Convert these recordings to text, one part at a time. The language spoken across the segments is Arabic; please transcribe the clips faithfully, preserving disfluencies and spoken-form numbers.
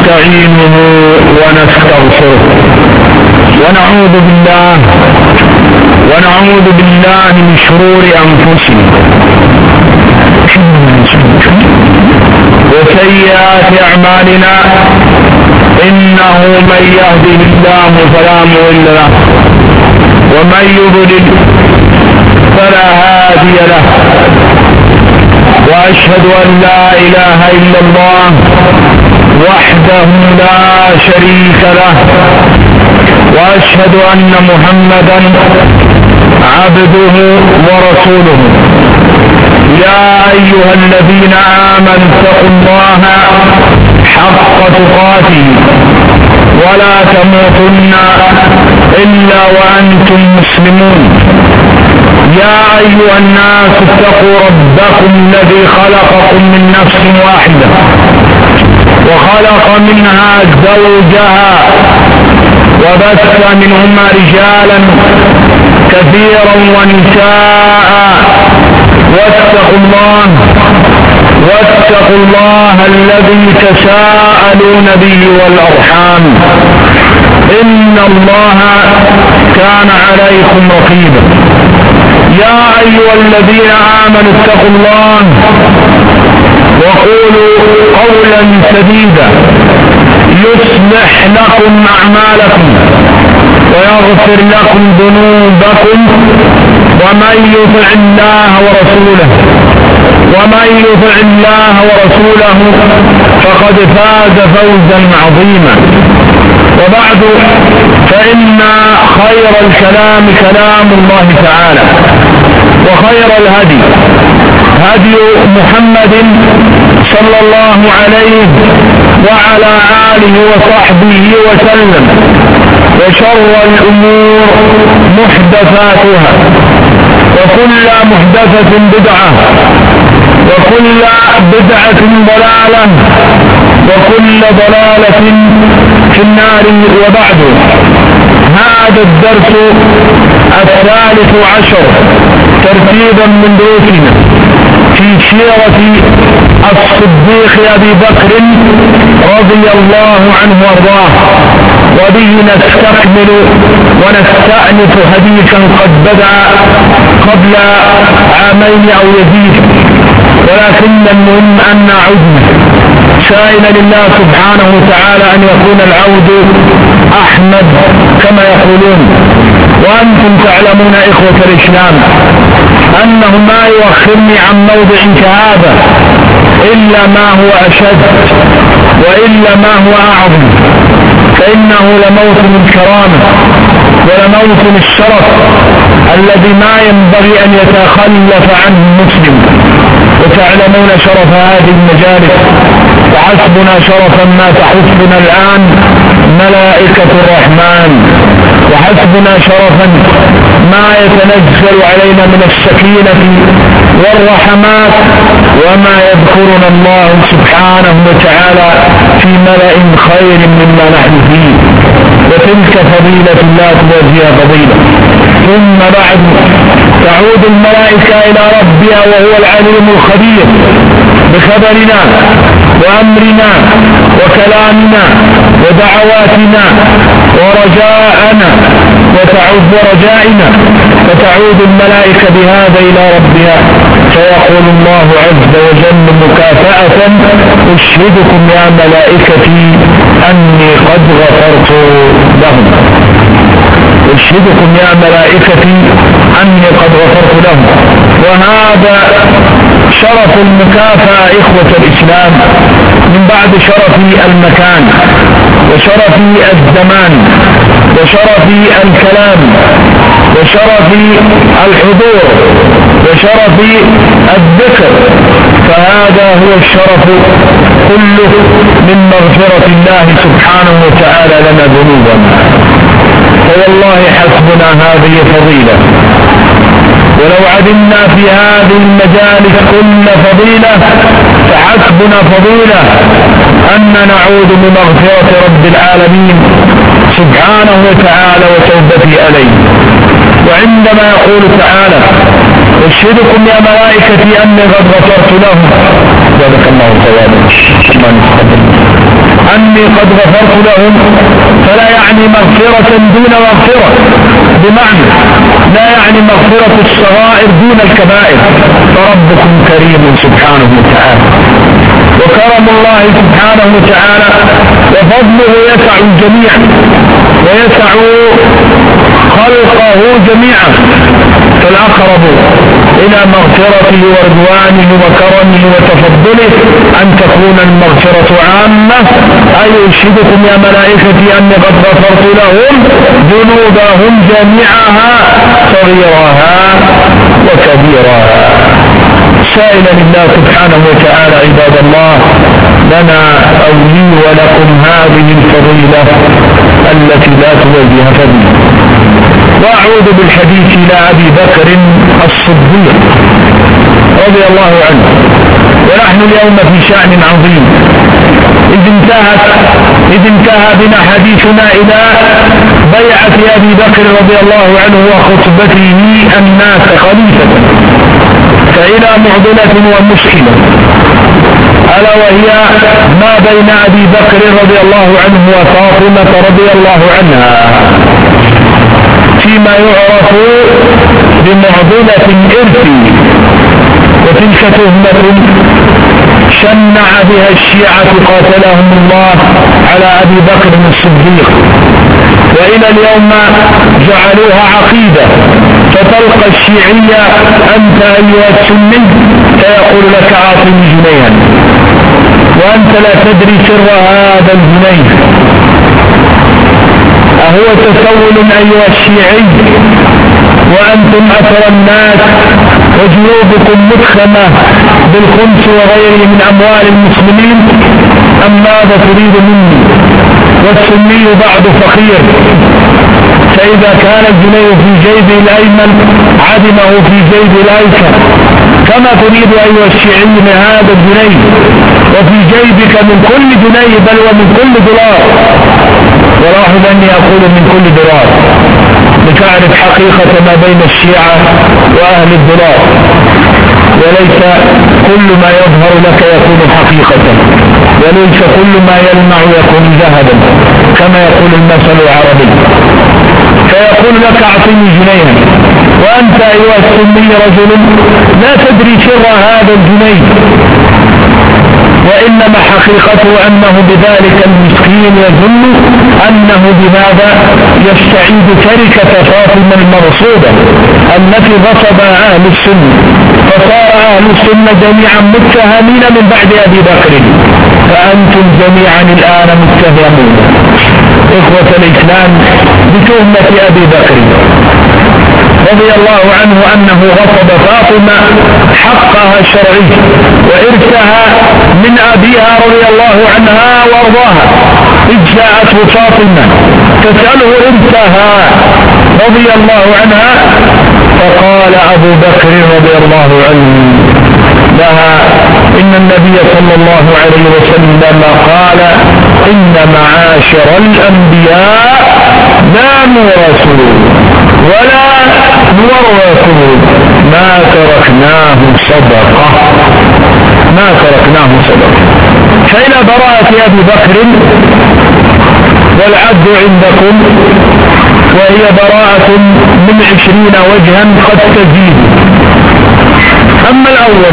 ونستعينه ونستغفره ونعوذ بالله ونعوذ بالله من شرور أنفسنا وسيئات أعمالنا إنه من يهده الله فلا مضل له ومن يضلل فلا هادي له وأشهد أن لا إله إلا الله وحده لا شريك له وأشهد أن محمدا عبده ورسوله. يا أيها الذين آمنوا اتقوا الله حق تقاته ولا تموتن إلا وأنتم مسلمون. يا أيها الناس اتقوا ربكم الذي خلقكم من نفس واحدة وخلق منها زوجها وبث منهما رجالا كثيرا ونساء واتقوا الله واتقوا الله الذي تساءلون به والأرحام إن الله كان عليكم رقيبا. يا أيها الذين آمنوا اتقوا الله وقولوا قولا سديدا يصلح لكم أعمالكم ويغفر لكم ذنوبكم ومن يطع الله ورسوله ومن يطع الله ورسوله فقد فاز فوزا عظيما. وبعد فإن خير الكلام كلام الله تعالى وخير الهدي هدي محمد صلى الله عليه وعلى آله وصحبه وسلم وشر الأمور محدثاتها وكل محدثة بدعة وكل بدعة ضلالة وكل ضلالة في النار. وبعد هذا الدرس الثالث عشر ترتيبا من دروسنا في سيرة الصديق أبي بكر رضي الله عنه وارضاه، وبه نستكمل ونستأنف حديثا قد بدأ قبل عامين أو يزيد، ولكن المهم أن نعود سائلا لله سبحانه وتعالى أن يكون العود أحمد كما يقولون. وأنتم تعلمون إخوة الإسلام أنه ما يؤخرني عن موضع كهذا إلا ما هو أشد وإلا ما هو أعظم، فإنه لموطن الكرامة ولموطن الشرف الذي ما ينبغي أن يتخلف عنه المسلم. وتعلمون شرف هذه المجالس، وحسبنا شرفا ما تحسبنا الآن ملائكة الرحمن، وحسبنا شرفا ما يتنزل علينا من السكينة والرحمات وما يذكرنا الله سبحانه وتعالى في ملأ خير مما نحن فيه، وتلك فضيلة لا توازيها فضيلة. ثم بعد تعود الملائكة إلى ربها وهو العليم الخبير بخبرنا وأمرنا وكلامنا ودعواتنا ورجاءنا وتعود رجائنا، فتعود الملائكة بهذا إلى ربها فيقول الله عز وجل مكافأة: أشهدكم يا ملائكتي أني قد غفرت لهم. أشهدكم يا ملائكتي أني قد غفرت لهم. وهذا شرف المكافأة إخوة الإسلام من بعد شرف المكان وشرف الزمان وشرف الكلام وشرف الحضور وشرف الذكر، فهذا هو الشرف كله من مغفرة الله سبحانه وتعالى لنا ذنوبنا. فوالله حسبنا هذه فضيلة، ولو عدلنا في هذه المجالس كل فضيلة فحسبنا فضيلة أن نعود بمغفرة رب العالمين سبحانه وتعالى وتوبته عليه. وعندما يقول تعالى: أشهدكم يا ملائكتي أني قد غفرت لهم، ذلك الله ثوابا أني قد غفرت لهم فلا يعني مغفرة دون مغفرة، بمعنى لا يعني مغفرة الصغائر دون الكبائر، فربكم كريم سبحانه وتعالى، وكرم الله سبحانه وتعالى وفضله يسع الجميع ويسع خلقه جميعا، فالأقرب إلى مغفرته ورضوانه وكرمه وتفضله أن تكون المغفرة عامة. أي أشهدكم يا ملائكتي أني قد غفرت لهم ذنوبهم جميعها صغيرها وكبيرها. سائلا الله سبحانه وتعالى عباد الله لنا أو لي ولكم هذه الفضيلة التي لا توجه فضيلة. وأعود بالحديث إلى أبي بكر الصديق رضي الله عنه، ونحن اليوم في شأن عظيم، إذ انتهت إذ انتهى بنا حديثنا إلى بيعة أبي بكر رضي الله عنه وخطبته الناس خليفة، فإلى معضلة ومشكلة، ألا وهي ما بين أبي بكر رضي الله عنه وفاطمة رضي الله عنها فيما يعرف بمعضلة الإرث، وتلك تهمة شنع بها الشيعة قاتلهم الله على أبي بكر الصديق، وإلى اليوم جعلوها عقيدة، فتلقى الشيعية أنت أيها السني فيقول لك أعطني جنيها وأنت لا تدري سر هذا الجنيه، أهو تسول أيها الشيعي وأنتم أثر الناس وجيوبكم مدخمة بالخمس وغيره من أموال المسلمين، أم ماذا تريد مني؟ والسني بعد فقير، فإذا كان الجنيه في جيبه الأيمن عدمه في جيب الأيسر، كما تريد أيها الشيعي من هذا الجنيه وفي جيبك من كل جنيه بل ومن كل دولار، ولاحظ أني أقول من كل دولار لتعرف حقيقة ما بين الشيعة وأهل الدولار، وليس كل ما يظهر لك يكون حقيقة، وليس كل ما يلمع يكون ذهبا كما يقول المثل العربي. فيقول لك أعطني جنيها وأنت أيها السني رجل لا تدري سر هذا الجنيه، وإنما حقيقته أنه بذلك المسكين يظن أنه بهذا يستعيد تركة فاطمة المرصودة التي غصبها أهل السنة، فصار أهل السنة جميعا متهمين من بعد أبي بكر، فأنتم جميعا الآن متهمون إخوة الإسلام بتهمة أبي بكر رضي الله عنه أنه غصب فاطمة حقها الشرعي وإرثها من أبيها رضي الله عنها وارضاها، إذ جاءته فاطمة تسأله إرثها رضي الله عنها، فقال أبو بكر رضي الله عنه لها إن النبي صلى الله عليه وسلم قال إن معاشر الأنبياء لا نورث ولا نورث ما تركناه صدقة، ما تركناه صدقة. فإلى براءة أبي بكر والعد عندكم، وهي براءة من عشرين وجها قد تزيد. أما الأول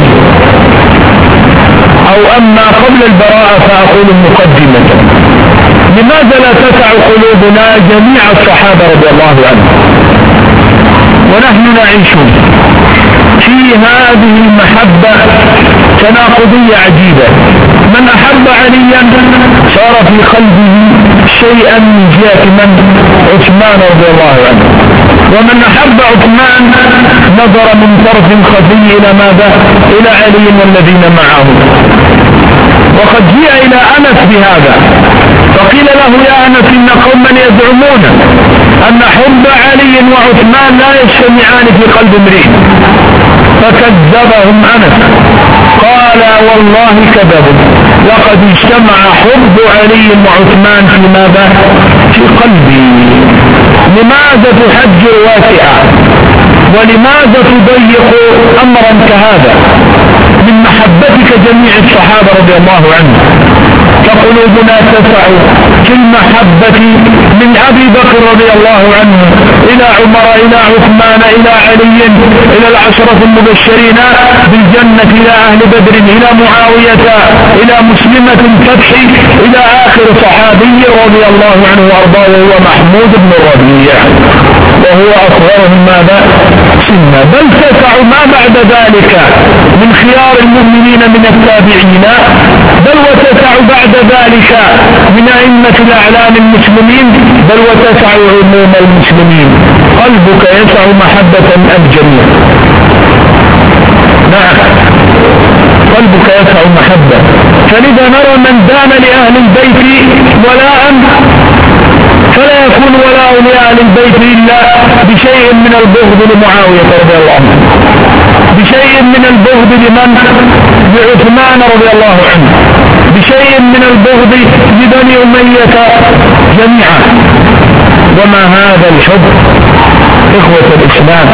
أو أما قبل البراءة فأقول مقدمة، لماذا لا تسع قلوبنا جميع الصحابة رضي الله عنهم ونحن نعيش في هذه المحبة تناقضية عجيبة؟ من أحب عليا صار في قلبه شيئا من جهة من عثمان رضي الله عنه، ومن أحب عثمان نظر من طرف خفي إلى ماذا؟ إلى علي والذين معه. وقد جاء إلى أنس بهذا فقيل له يا أنس إن قوما يزعمون أن حب علي وعثمان لا يجتمعان في قلب امرئ، فكذبهم أنس قال والله كذبوا، لقد اجتمع حب علي وعثمان في ماذا؟ في قلبي. لماذا تحجر واسعة ولماذا تضيق أمرا كهذا من محبتك جميع الصحابة رضي الله عنهم؟ قلوبنا تسع في المحبة من أبي بكر رضي الله عنه إلى عمر إلى عثمان إلى علي إلى العشرة المبشرين بالجنة إلى أهل بدر إلى معاوية إلى مسلمة الفتح إلى آخر صحابي رضي الله عنه وأرضاه وهو محمود بن الربيع وهو أصغرهم ماذا سنا، بل تسع ما بعد ذلك من خيار المؤمنين من التابعين، بل وتسع بعد ذلك من أئمة الأعلام المسلمين، بل وتسع عموم المسلمين. قلبك يسع محبة الجميع، نعم قلبك يسع محبة. فلذا نرى من دان لأهل البيت ولاء فلا يكون ولاء لأهل البيت إلا بشيء من البغض لمعاوية رضي الله عنه، بشيء من البغض لمن لعثمان رضي الله عنه، بشيء من البغض لبني أمية جميعا. وما هذا الحب إخوة الإسلام،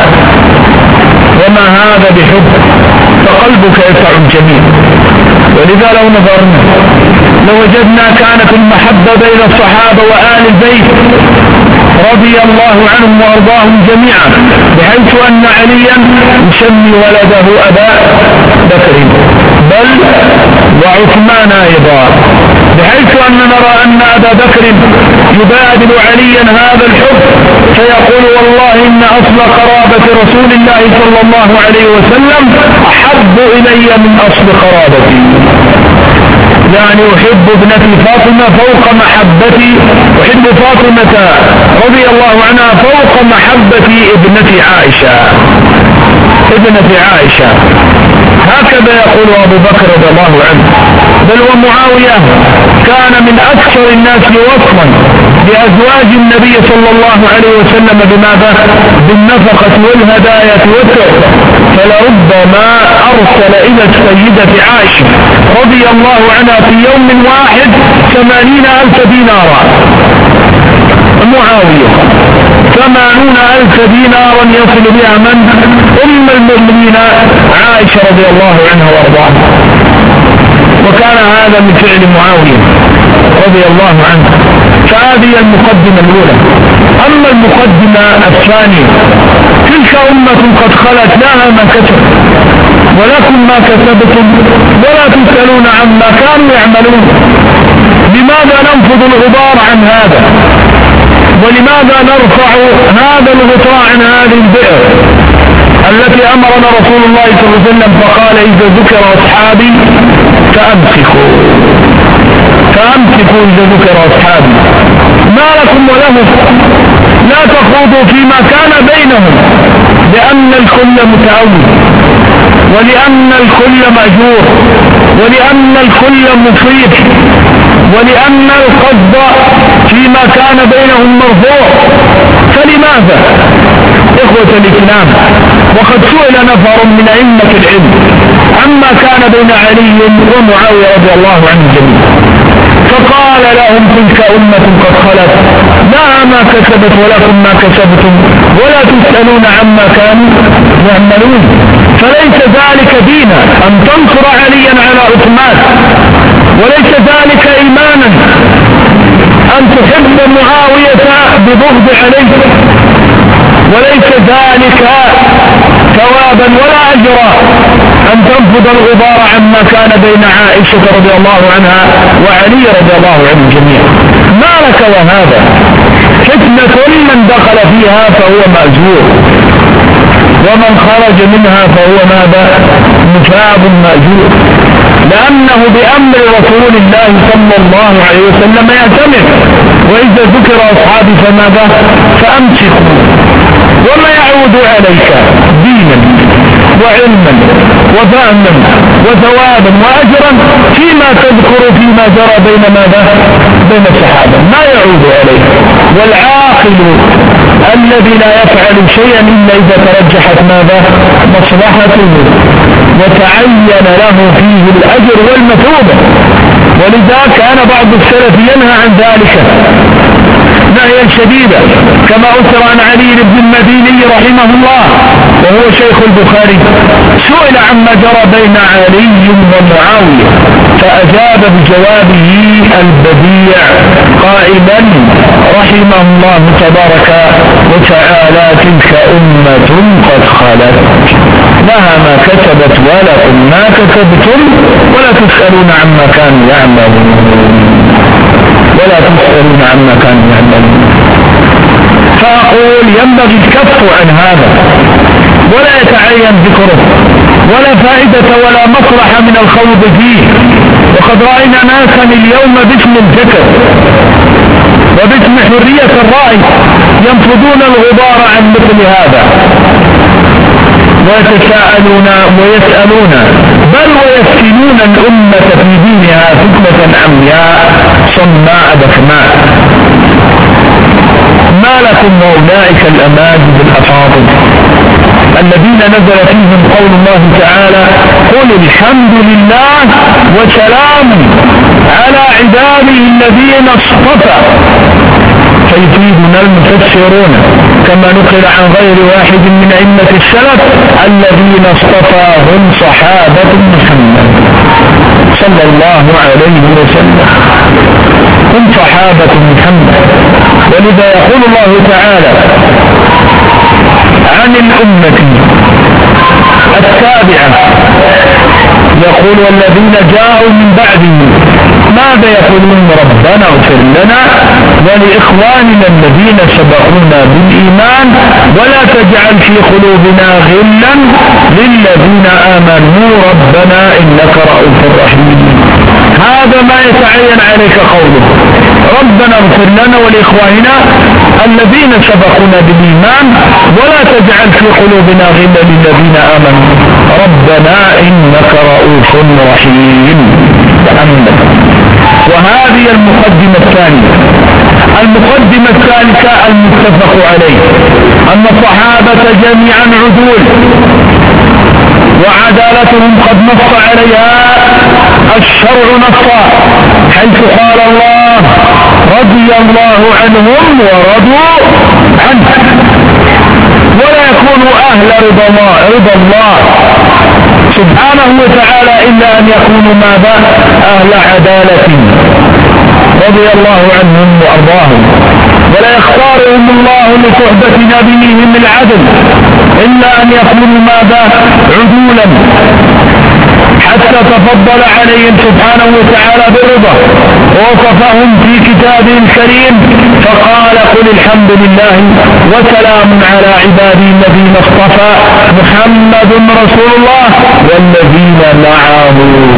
وما هذا بحب، فقلبك يسع الجميع. ولذا لو نظرنا لوجدنا كانت المحبة بين الصحابة وآل البيت رضي الله عنهم وأرضاهم جميعا، بحيث أن عليا يسمي ولده أبا بكر بل وعثمان أيضا، بحيث أن نرى أن أبا بكر يبادل عليا هذا الحب فيقول والله إن أصل قرابة رسول الله صلى الله عليه وسلم أحب إلي من أصل قرابتي، يعني أحب ابنتي فاطمة فوق محبتي، أحب فاطمة رضي الله عنها فوق محبتي ابنتي عائشة ابنة عائشة. هكذا يقول أبو بكر رضي الله عنه. بل ومعاوية كان من أكثر الناس وصلا بأزواج النبي صلى الله عليه وسلم بماذا؟ بالنفقة والهدايا والتحفة، فلربما أرسل إلى السيدة عائشة رضي الله عنها في يوم واحد ثمانين ألف دينارا. معاوية ثمانون ألف دينارا يصل بها من؟ أم المؤمنين عائشة رضي الله عنها وارضاها. وكان هذا من فعل معاوية رضي الله عنه. فهذه المقدمة الأولى. أما المقدمة الثانية، تلك أمة قد خلت لها ما كسبت ولكم ما كسبتم ولا تسألون عما كانوا يعملون. لماذا ننفض الغبار عن هذا؟ ولماذا نرفع هذا الغطاء عن هذه البئر التي أمرنا رسول الله صلى الله عليه وسلم فقال إذا ذكر أصحابي فأمسكوا فأمسكوا إذا ذكر أصحابي. ما لكم وله لا تخوضوا فيما كان بينهم، لأن الكل متعود ولأن الكل مأجور ولأن الكل مصيب ولأن القصد فيما كان بينهم مرفوع. فلماذا إخوة الإسلام؟ وقد سئل نفر من أئمة العلم عما كان بين علي ومعاوية رضي الله عنه جميعا، فقال لهم تلك أمة قد خلت لها ما كسبت ولكم ما كسبتم ولا تسألون عما كانوا يعملون. فليس ذلك دينا أن تنصر عليا على عثمان، وليس ذلك إيمانا أن تحب معاوية ببغض عليه، وليس ذلك ثوابا ولا أجرا أن تنفض الغبار عما كان بين عائشة رضي الله عنها وعلي رضي الله عنه جميعا. ما لك وهذا فتنة من دخل فيها فهو مأجور، ومن خرج منها فهو ماذا؟ مثاب مأجور، لأنه بأمر رسول الله صلى الله عليه وسلم يعتمد. وإذا ذكر أصحابي فماذا؟ فأمسكوا. وما يعود عليك دينا وعلما وفهما وثوابا وأجرا فيما تذكر فيما جرى بين ماذا؟ بين الصحابة، ما يعود عليك. والعاقل الذي لا يفعل شيئا إلا إذا ترجحت ماذا؟ مصلحته وتعين له فيه الأجر والمثوبة. ولذا كان بعض السلف ينهى عن ذلك، نهيا شديدا كما أثر عن علي بن المديني رحمه الله وهو شيخ البخاري، سئل عما جرى بين علي ومعاوية فأجاب بجوابه البديع قائلا رحمه الله تبارك وتعالى تلك أمة قد خلت لها ما كسبت ولكم ما كسبتم ولا تسألون عما كانوا يعملون ولا تسألون عما كانوا يعملون. فأقول ينبغي الكف عن هذا ولا يتعين ذكره ولا فائدة ولا مصلحة من الخوض فيه، وقد رأينا ناسا اليوم باسم الذكر وباسم حرية الرأي ينفضون الغبار عن مثل هذا ويتساءلون ويسألون بل ويفتنون الأمة في دينها فتنة عمياء صماء بكماء. ما لكم وأولئك الأماجد الأفاضل الذين نزل فيهم قول الله تعالى قل الحمد لله وسلام على عباده الذين اصطفى، فيفيدنا المفسرون كما نقل عن غير واحد من أئمة السلف الذين اصطفاهم صحابة محمد صلى الله عليه وسلم، هم صحابة محمد. ولذا يقول الله تعالى عن الأمة التابعة يقول والذين جاءوا من بعدهم ماذا يقولون ربنا اغفر لنا ولإخواننا الذين سبقونا بالإيمان ولا تجعل في قلوبنا غلا للذين آمنوا ربنا إنك رؤوف رحيم. هذا ما يتعين عليك قوله ربنا اغفر لنا ولإخواننا الذين سبقونا بالإيمان ولا تجعل في قلوبنا غلا للذين آمنوا ربنا إنك رؤوف رحيم. أمنا. وهذه المقدمة الثانية. المقدمة الثالثة المتفق عليه أن الصحابة جميعا عدول وعدالتهم قد نص عليها الشرع نصا، حيث قال الله رضي الله عنهم ورضوا عنه، ولا يكونوا أهل رضا الله, رضا الله سبحانه وتعالى إلا أن يكونوا ماذا؟ أهل عدالة رضي الله عنهم وأرضاهم، ولا يختارهم الله لصحبة نبيهم العدل إلا أن يكونوا ماذا؟ عدولا، حتى تفضل عليهم سبحانه وتعالى بالرضا ووصفهم في كتابه الكريم فقال قل الحمد لله وسلام على عباده الذين اصطفى محمد رسول الله والذين معه،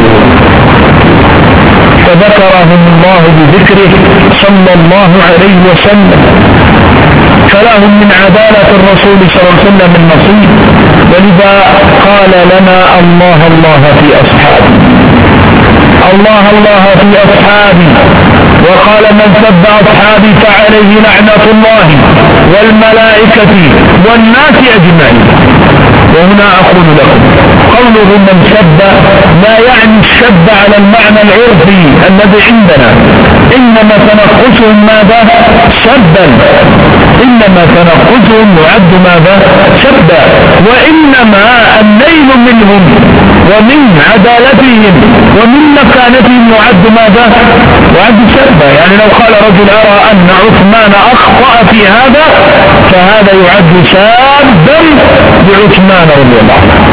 فذكرهم الله بذكره صلى الله عليه وسلم، فلهم من عدالة الرسول صلى الله عليه وسلم النصيب. ولذا قال لنا الله الله في أصحابي، الله الله في أصحابي، وقال من سب أصحابي فعليه لعنة الله والملائكة والناس أجمعين. وهنا أقول لكم قوله من سب لا يعني السب على المعنى العرفي الذي عندنا، إنما تنقصهم ماذا؟ سبا، إنما تنقصهم يعد ماذا؟ سبا، وإنما الليل منهم ومن عدالتهم ومن مكانتهم يعد ماذا؟ يعد سبا. يعني لو قال رجل أرى أن عثمان أخطأ في هذا فهذا يعد سابا بعثمان رضي الله عنه.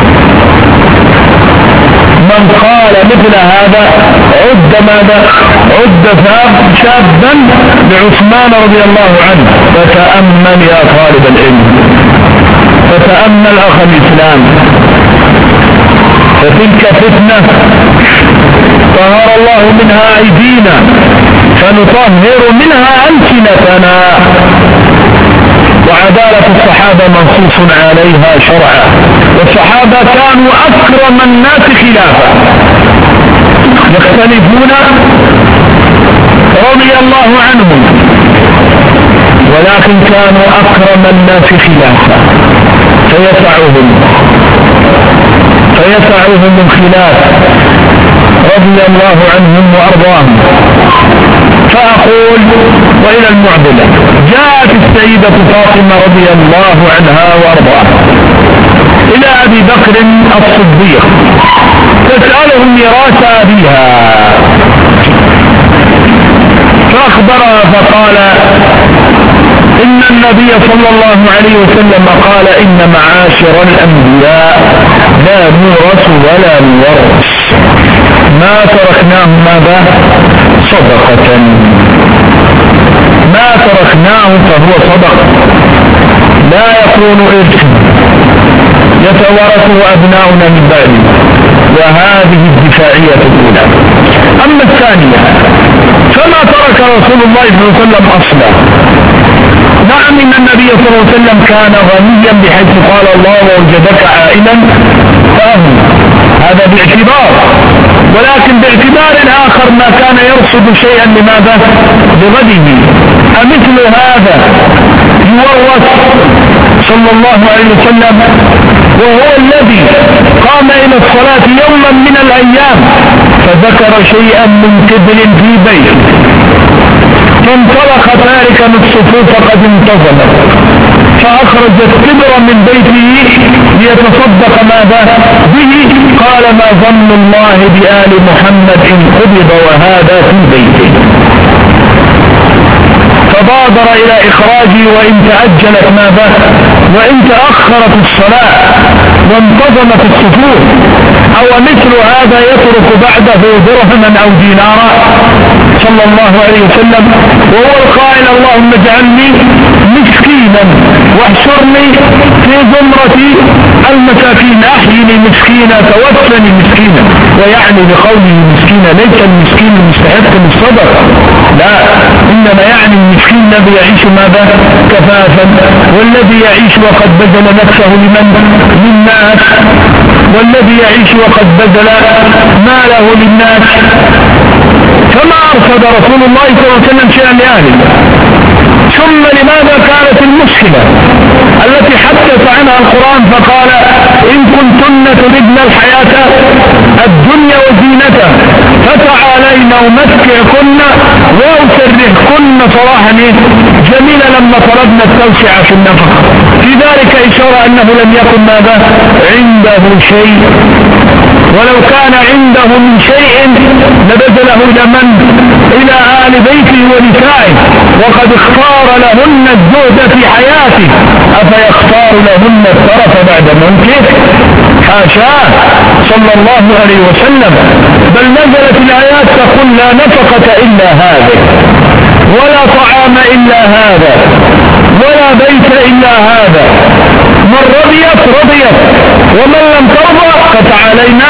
من قال مثل هذا عد ماذا؟ عد سابا بعثمان رضي الله عنه. فتأمل يا طالب العلم، فتأمل أخ الإسلام، فتلك فتنة طهر الله منها أيدينا فنطهر منها ألسنتنا. وعدالة الصحابة منصوص عليها شرعا، والصحابة كانوا أكرم الناس خلافا، يختلفون رضي الله عنهم، ولكن كانوا أكرم الناس خلافا فيسعهم فيسعهم الخلاف رضي الله عنهم وأرضاهم. فأقول وإلى المعضلة. جاءت السيدة فاطمة رضي الله عنها وارضاها إلى أبي بكر الصديق تسأله ميراث أبيها، فأخبرها فقال إن النبي صلى الله عليه وسلم قال إن معاشر الأنبياء لا نورث ولا نورث، ما تركناه ماذا؟ صدقة، ما تركناه فهو صدقة لا يكون إرث يتورثه أبناؤنا من بعده. وهذه الدفاعية الأولى. أما الثانية فما ترك رسول الله صلى الله عليه وسلم أصلا. نعم إن النبي صلى الله عليه وسلم كان غنيا بحيث قال الله ووجدك عائلا فأهل، هذا باعتبار، ولكن باعتبار آخر ما كان يرصد شيئا لماذا؟ لغده. أمثل هذا يورث صلى الله عليه وسلم وهو الذي قام إلى الصلاة يوما من الأيام فذكر شيئا من كبر في بيته فانطلق تاركا الصفوف قد انتظمت فأخرجت كبرا من بيته ليتصدق ماذا به. قال ما ظن الله بآل محمد إن قبض وهذا في بيته، فبادر إلى إخراجه وإن تأجلت ماذا وإن تأخرت الصلاة وانتظمت الصفوف. أو مثل هذا يترك بعده درهما أو دينارا صلى الله عليه وسلم وهو القائل اللهم اجعلني مسكينا واحشرني في زمرة المساكين، أحيني مسكينا توفني مسكينا. ويعني بقوله مسكينا ليس المسكين المستحق للصدقة، لا، إنما يعني المسكين الذي يعيش ماذا؟ كفافا، والذي يعيش وقد بذل نفسه لمن؟ للناس، والذي يعيش وقد بذل ماله للناس. فما أرصد رسول الله صلى الله عليه وسلم شيئا لأهله. ثم لماذا كانت المشكلة التي حدث عنها القرآن فقال إن كنتن تردن الحياة الدنيا وزينتها فتعالين أمتعكن وأسرحكن صراحا جميلا لما طلبنا التوسعة في النفقة. في ذلك إشارة أنه لم يكن ماذا عنده شيء، ولو كان عنده من شيء لبذله لمن؟ إلى آل بيته ونسائه، وقد اختار لهن الزهد في حياته أفيختار لهن الترف بعد موته؟ حاشاه صلى الله عليه وسلم، بل نزلت الآيات تقول لا نفقة إلا هذا، ولا طعام إلا هذا، ولا بيت إلا هذا، من رضيت رضيت ومن لم ترضى فتعالينا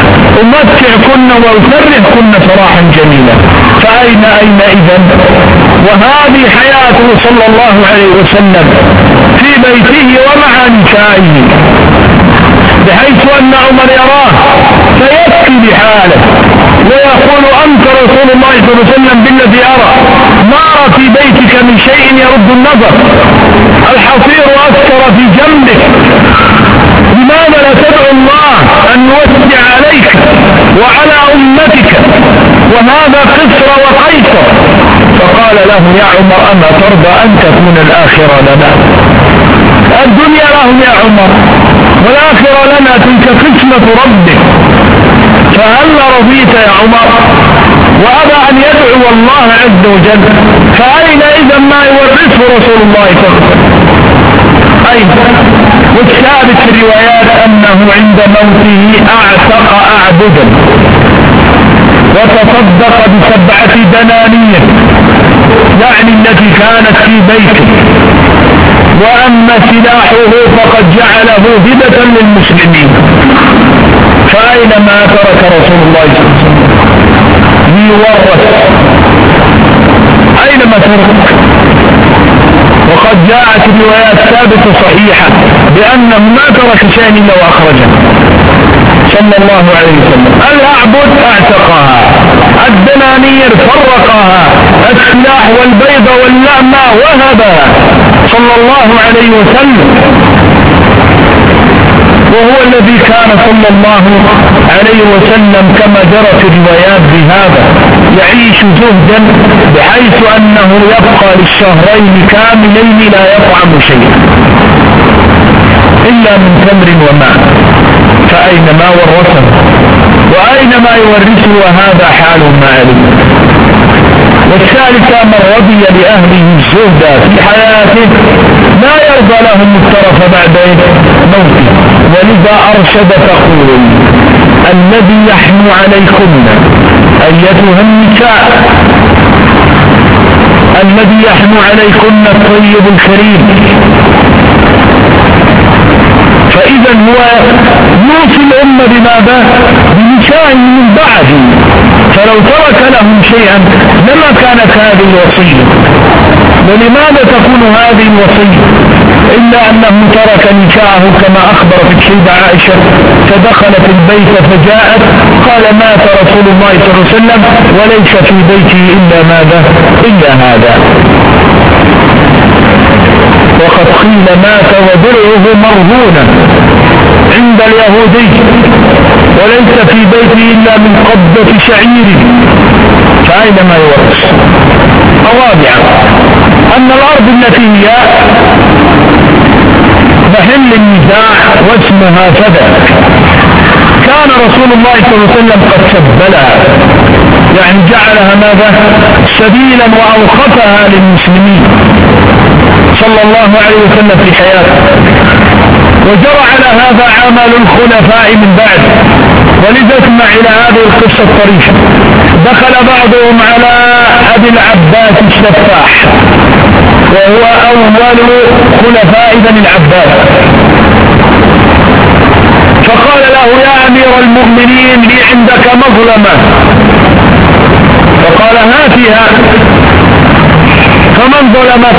أمتعكن وأسرحكن سراحا جميلا. فأين أين إذن؟ وهذه حياته صلى الله عليه وسلم في بيته ومع نسائه، بحيث أن عمر يراه فيبكي بحاله ويقول أنت رسول الله صلى الله عليه وسلم بالذي أرى، ما أرى في بيتك من شيء يرد النظر، الحصير أثر في جنبك، لماذا لا تدعو الله أن يوسع عليك وعلى أمتك؟ وهذا قسر وقيصر. فقال له يا عمر أما ترضى أن تكون الآخرة لنا؟ الدنيا لهم يا عمر والآخرة لنا، تلك قسمة ربك، فهل رضيت يا عمر؟ وأبى أن يدعو الله عز وجل، فأين إذا ما يورثه رسول الله صلى الله عليه وسلم؟ أين؟ والثابت في الروايات أنه عند موته أعتق أعبدا وتصدق بسبعة دنانير، يعني التي كانت في بيته. وأما سلاحه فقد جعله هبة للمسلمين. فأين ما ترك رسول الله صلى الله عليه وسلم ليورث؟ أين ما ترك؟ وقد جاءت الروايات ثابتة صحيحة بأنه ما ترك شيئا إلا وأخرجه صلى الله عليه وسلم. الأعبد اعتقها، الدنانير فرقها، السلاح والبيض واللأم وهبها صلى الله عليه وسلم. وهو الذي كان صلى الله عليه وسلم كما جرت الروايات بهذا يعيش زهدا، بحيث أنه يبقى للشهرين كاملين لا يطعم شيئا إلا من تمر وماء، فأينما ورثه وأينما يورثه وهذا حال ما علم. والثالثة من رضي لأهله الزهد في حياته لا يرضى لهم الترف بعد موته، ولذا أرشد تقول الذي يحن عليكن أيتها النساء الذي يحن عليكن الطيب الكريم. فإذا هو يوصي الأمة بماذا؟ بنساء من بعده، فلو ترك لهم شيئا لما كانت هذه الوصية. ولماذا تكون هذه الوصية؟ إلا أنه ترك نساءه كما أخبرت السيدة عائشة، فدخلت البيت فجاءت قال مات رسول الله صلى الله عليه وسلم وليس في بيته إلا ماذا؟ إلا هذا. وقد قيل مات ودرعه مرهونة عند اليهودي وليس في بيته إلا من قبضة شعيره، فأينما يورث. الرابعة أن الأرض التي هي محل النزاع واسمها فدك كان رسول الله صلى الله عليه وسلم قد سبلها، يعني جعلها ماذا؟ سبيلا وأوقفها للمسلمين صلى الله عليه وسلم في حياته. وجرى على هذا عمل الخلفاء من بعد، ولذا اسمع إلى هذه القصة الطريفة. دخل بعضهم على أبي العباس السفاح وهو أول خلفاء بني العباس، فقال له يا أمير المؤمنين لي عندك مظلمة، فقال هاتها. فمن ظلمت؟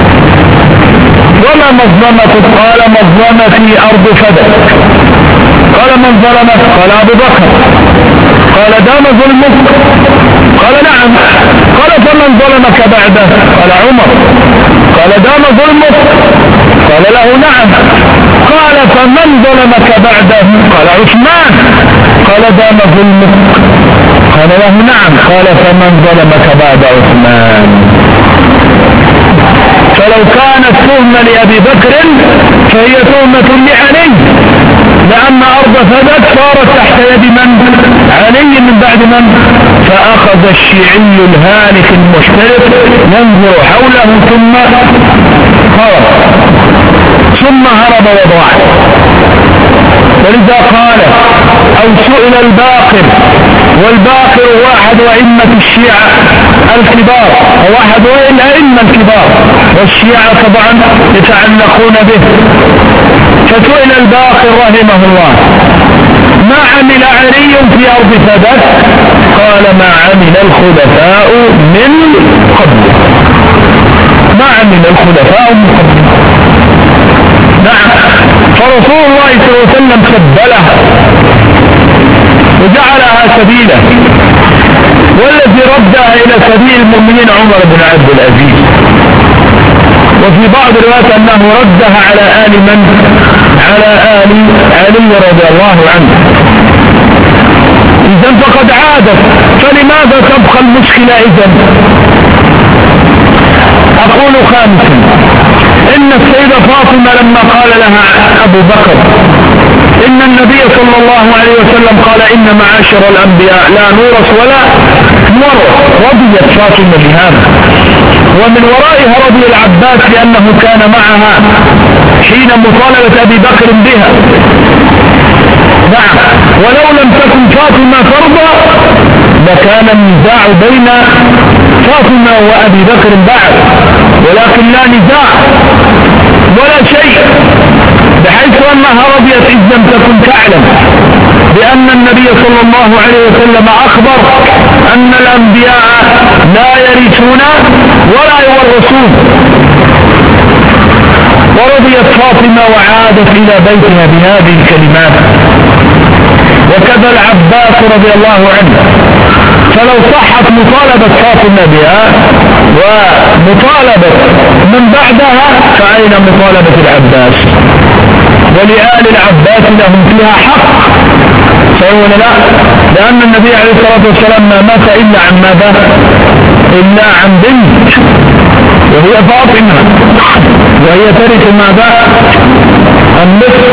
وما مظلمتك؟ قال مظلمتي أرض فدك. قال من ظلمت؟ قال أبو بكر. قال دام ظلمك؟ قال نعم. قال فمن ظلمك بعده؟ قال عمر. قال دام ظلمك؟ قال له نعم. قال فمن ظلمك بعده؟ قال عثمان. قال دام ظلمك؟ قال له نعم. قال فمن ظلمك بعد عثمان؟ فلو كانت تهمة لأبي بكر فهي تهمة لعلي، لأن أرض فدك صارت تحت يد من؟ علي من بعد من؟ فأخذ الشيعي الهالك المحترف ينظر حوله ثم هرب ثم هرب وضاع. ولذا قال أو سئل الباقر، والباقر واحد أئمة الشيعة الكبار أو واحد الأئمة الكبار، والشيعة طبعا يتعلقون به. فسئل الباقر رحمه الله ما عمل علي في أرض فدك؟ قال ما عمل الخلفاء من قبل. ما عمل الخلفاء من قبل. نعم. فرسول الله صلى الله عليه وسلم سبلها وجعلها سبيلا، والذي ردها إلى سبيل المؤمنين عمر بن عبد العزيز. وفي بعض الروايات أنه ردها على آل من؟ على آل علي رضي الله عنه. إذن فقد عادت، فلماذا تبقى المشكلة إذن؟ أقول خامسا إن السيدة فاطمة لما قال لها أبو بكر إن النبي صلى الله عليه وسلم قال إن معاشر الأنبياء لا نورث ولا نورث، رضيت فاطمة بهذا. ومن ورائها رضي العباس لأنه كان معها حين مطالبة أبي بكر بها. نعم. ولو لم تكن فاطمة فرضا لكان النزاع بين فاطمة وأبي بكر بعد، ولكن لا نزاع ولا شيء، بحيث أنها رضيت إذ لم تكن تعلم بأن النبي صلى الله عليه وسلم أخبر أن الأنبياء لا يرثون ولا يورثون. ورضيت فاطمة وعادت إلى بيتها بهذه الكلمات، وكذا العباس رضي الله عنه. فلو صحت مطالبة فاطمة بها ومطالبة من بعدها فأين مطالبة العباس؟ ولآل العباس لهم فيها حق، فهو لا، لأن النبي عليه الصلاة والسلام ما مات إلا عن ماذا؟ إلا عن بنت وهي فاطمة، وهي ترث ماذا؟ النصف،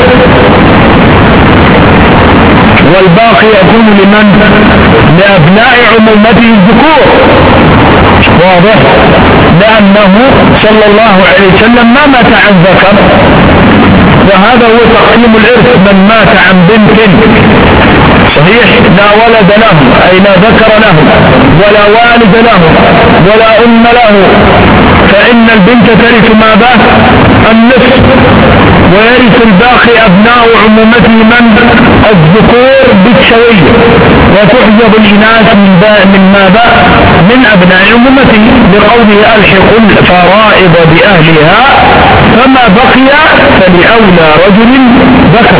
والباقي يكون لمن؟ لأبناء عمومته الذكور. واضح؟ لأنه صلى الله عليه وسلم ما مات عن ذكر، وهذا هو تقسيم الإرث، من مات عن بنت صحيح لا ولد له أي لا ذكر له ولا والد له ولا أم له، فإن البنت ترث ماذا؟ النصف، ويرث الباقي أبناء عمومته من؟ الذكور بالسوية، وتحجب الإناث من ماذا؟ من أبناء عمومته، لقوله ألحق الفرائض بأهلها فما بقي فلأولى رجل ذكر.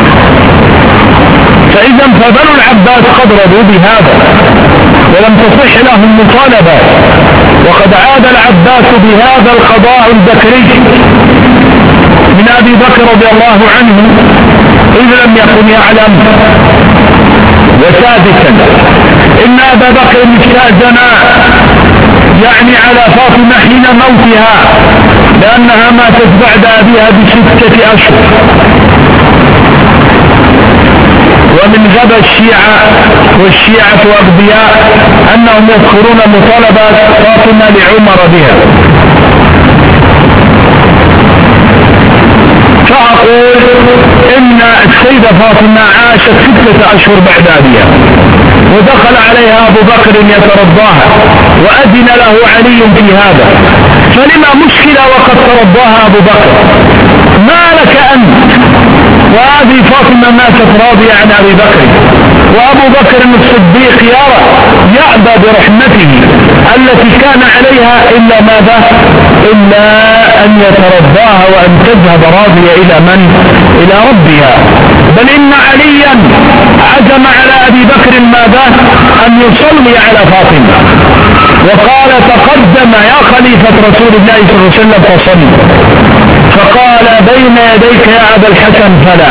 فإذا فبنو العباس قد رضوا بهذا ولم تصح لهم مطالبة، وقد عاد العباس بهذا القضاء البكري من أبي بكر رضي الله عنه إذ لم يكن يعلم. وسادسا إن أبا بكر استأذن يعني على فاطمة حين موتها، لأنها ماتت بعد أبيها بستة أشهر. ومن غبى الشيعة والشيعة أغبياء أنهم يذكرون مطالبة فاطمة لعمر بها. فأقول إن السيدة فاطمة عاشت ستة أشهر بعد أبيها، ودخل عليها أبو بكر يترضاها وأذن له علي في هذا، فلما مشكلة وقد ترضاها أبو بكر؟ ما لك أنت؟ وهذه فاطمة ماتت راضية عن أبي بكر، وأبو بكر الصديق يرى يأبى برحمته التي كان عليها إلا ماذا؟ إلا أن يترضاها وأن تذهب راضية إلى من؟ إلى ربها. بل إن عليا عزم على أبي بكر ماذا؟ أن يصلي على فاطمة، وقال تقدم يا خليفة رسول الله صلى الله عليه وسلم فصلي، فقال بين يديك يا أبا الحسن فلا.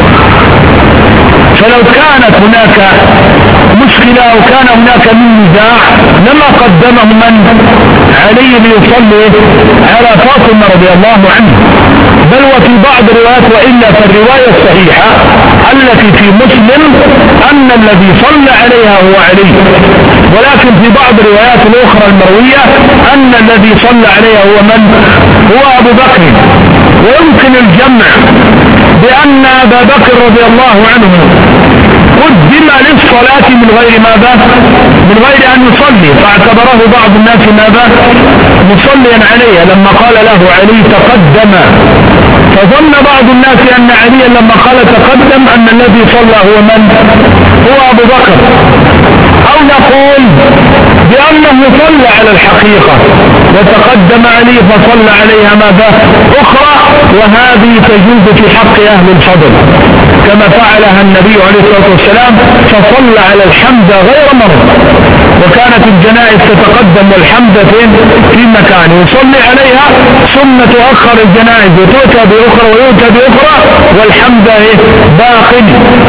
فلو كانت هناك مشكلة أو كان هناك من نزاع لما قدمه من؟ علي ليصلي على فاطمة رضي الله عنه. بل وفي بعض الروايات، وإلا فالرواية الصحيحة التي في مسلم أن الذي صلى عليها هو علي، ولكن في بعض الروايات الأخرى المروية أن الذي صلى عليها هو من؟ هو أبو بكر. ويمكن الجمع بأن أبا بكر رضي الله عنه قدم للصلاة من غير ماذا؟ من غير أن يصلي، فاعتبره بعض الناس ماذا؟ مصليا عليها لما قال له علي تقدم، فظن بعض الناس أن عليا لما قال تقدم أن الذي صلى هو من؟ هو أبو بكر. أو نقول بأنه صلى على الحقيقة وتقدم علي فصلى عليها ماذا؟ أخرى، وهذه تجوز في حق أهل الفضل كما فعلها النبي عليه الصلاة والسلام، فصلى على الحمزة غير مرة، وكانت الجنائز تتقدم والحمزة في مكان يصلي عليها، ثم تؤخر الجنائز وتؤتى بأخرى ويؤتى بأخرى، والحمزة باقي،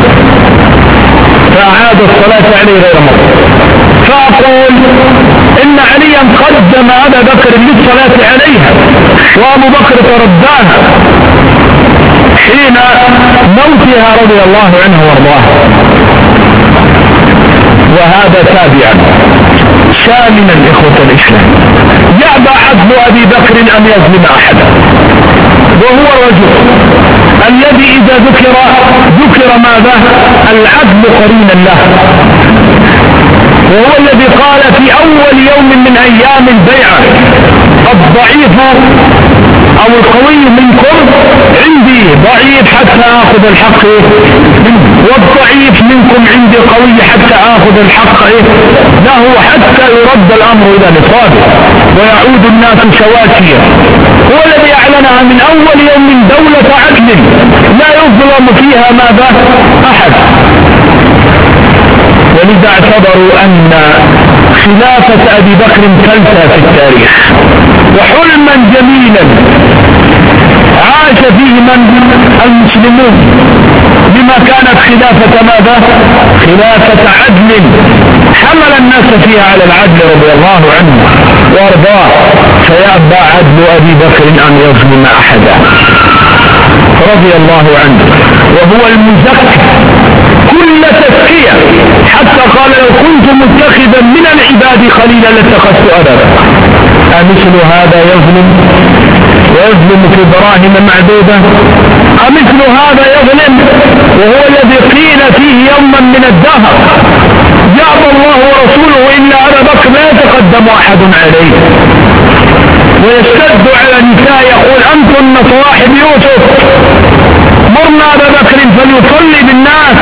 فأعاد الصلاة عليه غير مرة. فأقول إن عليا قدم أبا بكر للصلاة عليها، وأبو بكر ترداها حين موتها رضي الله عنه وارضاه. وهذا تابعا ثامنا إخوة الإسلام، يأبى عدل أبي بكر أن يظلم أحدا، وهو الرجل الذي إذا ذكر ذكر ماذا؟ العدل قرينا له، وهو الذي قال في أول يوم من أيام البيعة الضعيف أو القوي منكم عندي ضعيف حتى آخذ الحق منه، والضعيف منكم عندي قوي حتى آخذ الحق له، حتى يرد الأمر إلى نصابه ويعود الناس سواسيا. هو الذي أعلنها من أول يوم من دولة عدل لا يظلم فيها ماذا؟ أحد. ولذا اعتبروا أن خلافة أبي بكر ثالثة في التاريخ، وحلما جميلا عاش فيه من؟ المسلمون، بما كانت خلافة ماذا؟ خلافة عدل حمل الناس فيها على العدل رضي الله عنه وارضاه، فيأبى عدل أبي بكر أن يظلم أحدا رضي الله عنه، وهو المزكي كل تزكية، حتى قال لو كنت متخذا من العباد خليلا لاتخذت أبا بكر. أمثل هذا يظلم ويظلم في دراهم معدودة؟ أمثل هذا يظلم وهو الذي قيل فيه يوما من الدهر يأبى الله ورسوله إلا أبا بكر لا يتقدم أحد عليه، ويشتد على النساء يقول أنتن صواحب يوسف، مرنا أبا بكر فليصلي بالناس.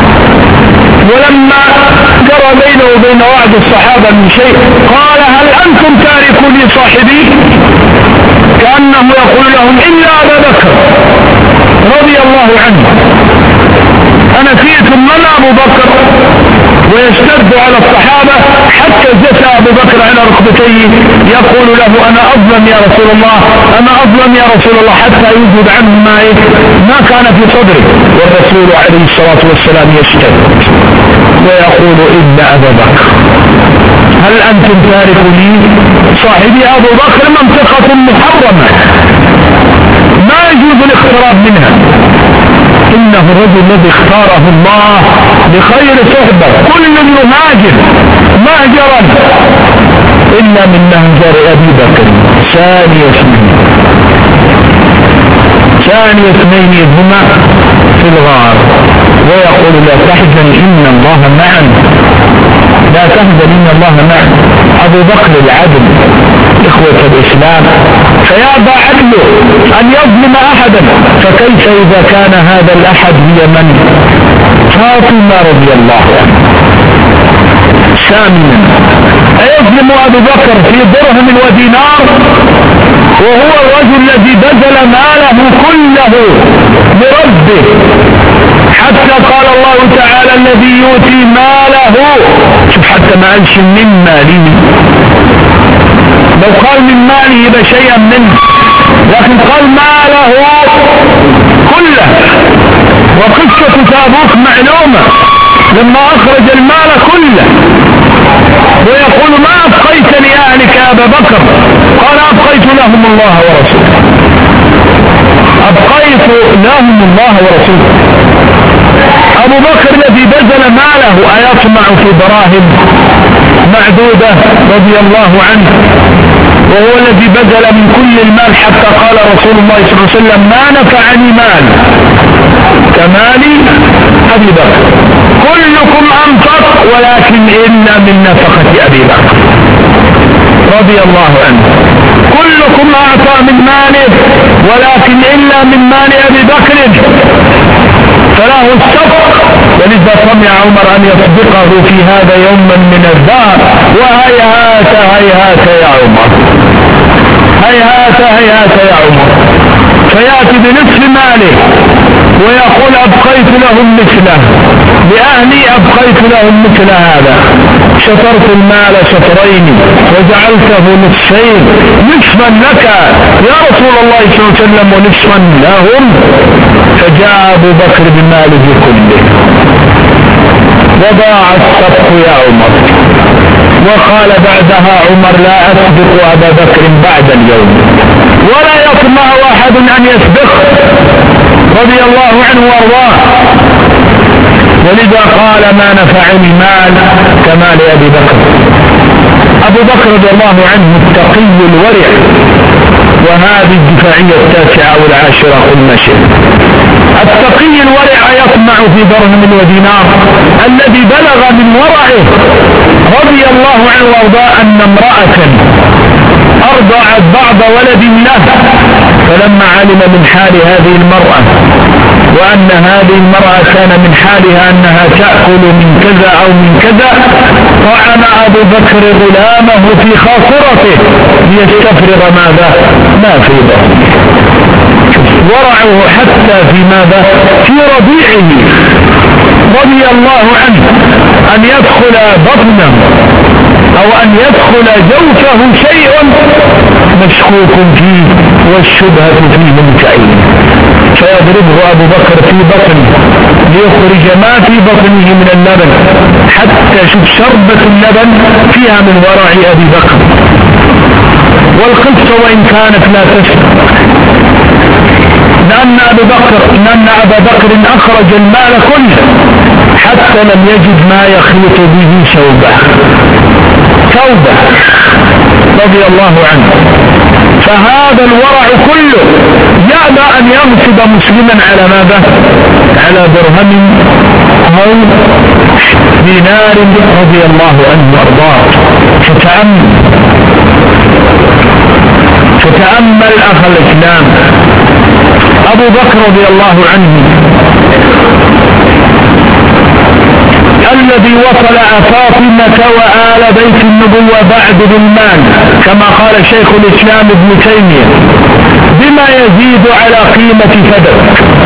ولما جرى بينه وبين بعض الصحابة من شيء قال هل أنتم تاركوا لي صاحبي؟ كأنه يقول لهم إلا أبا بكر رضي الله عنه، أنسيتم من أبو بكر؟ ويشتد على الصحابة حتى جثى أبو بكر على ركبتيه يقول له أنا أظلم يا رسول الله، أنا أظلم يا رسول الله، حتى يوجد عنه ما, ما كان في صدره. والرسول عليه الصلاة والسلام يشتد ويقول إلا أبا بكر، هل أنتم تاركوا لي صاحبي أبو بكر؟ منطقة محرمة ما يجوز الاقتراب منها، إنه الرجل الذي اختاره الله لخير صحبة. كل يهاجر مهجرا إلا من مهجر أبي بكر ثاني اثنين ثاني اثنين إذ هما في الغار ويقول لا تحزن إن الله معنا، لا تحزن إن الله معنا. أبو بكر العدل إخوة الإسلام، فيأبى عدله أن يظلم أحدا، فكيف إذا كان هذا الأحد هي من؟ فاطمة رضي الله عنها. ثامنا أيظلم أبو بكر في درهم ودينار وهو الرجل الذي بذل ماله كله لربه، حتى قال الله تعالى الذي يؤتي ماله، شوف حتى ما قالش من ماله، لو قال من ماله يبقى شيئا منه، لكن قال ماله كله. وقصة تابوك معلومة لما أخرج المال كله ويقول ما أبقيت لأهلك يا أبا بكر؟ قال أبقيت لهم الله ورسوله، أبقيت لهم الله ورسوله. أبو بكر الذي بذل ماله أيطمع في دراهم معدودة رضي الله عنه، وهو الذي بذل من كل المال، حتى قال رسول الله صلى الله عليه وسلم ما نفعني مال كمال أبي بكر، كلكم أنفق ولكن إلا من نفقة أبي بكر رضي الله عنه، كلكم أعطى من ماله ولكن إلا من مال أبي بكر، فله السبق. ولذا طمع عمر أن يسبقه في هذا يوما من الدهر، وهيهات هيهات يا عمر، هيهات هيهات يا عمر، فيأتي بنصف ماله ويقول أبقيت لهم مثله، لأهلي أبقيت لهم مثل هذا، شطرت المال شطرين وجعلته نصفين، نصفا لك يا رسول الله صلى الله عليه وسلم ونصفا لهم. فجاء أبو بكر بماله كله وضاع السبق يا عمر، وقال بعدها عمر لا أسبق أبا بكر بعد اليوم، ولا يطمع أحد أن يسبق رضي الله عنه وارضاه. ولذا قال ما نفعني مال كمال أبي بكر. أبو بكر رضي الله عنه التقي الورع، وهذه الدفاعية التاسعة أو العاشرة قلنا شيء. التقي الورع يطمع في درهم ودينار، الذي بلغ من ورعه رضي الله عنه وارضاه أن امرأة أرضعت بعض ولد له، فلما علم من حال هذه المرأة وأن هذه المرأة كان من حالها أنها تأكل من كذا أو من كذا، طعن أبو بكر غلامه في خاصرته ليستفرغ ماذا؟ ما في بطنه. ورعه حتى في ماذا؟ في رضيعه رضي الله عنه، أن يدخل بطنه أو أن يدخل جوفه شيء مشكوك فيه والشبهة فيه ممتعين، فيضربه أبو بكر في بطنه ليخرج ما في بطنه من اللبن، حتى شوف شربة اللبن فيها من ورع أبي بكر. والقصة وإن كانت لا تسمع، لأن أبي بكر لأن أبا بكر أخرج المال كله حتى لم يجد ما يخيط به ثوبه ثوبه رضي الله عنه. فهذا الورع كله يأبى أن يغصب مسلما على ماذا؟ على درهم أو دينار رضي الله عنه وارضاه. فتأمل فتأمل أخ الإسلام، أبو بكر رضي الله عنه الذي وصل فاطمة وآل بيت النبوة بعد بالمال كما قال شيخ الإسلام ابن تيمية بما يزيد على قيمة فدك،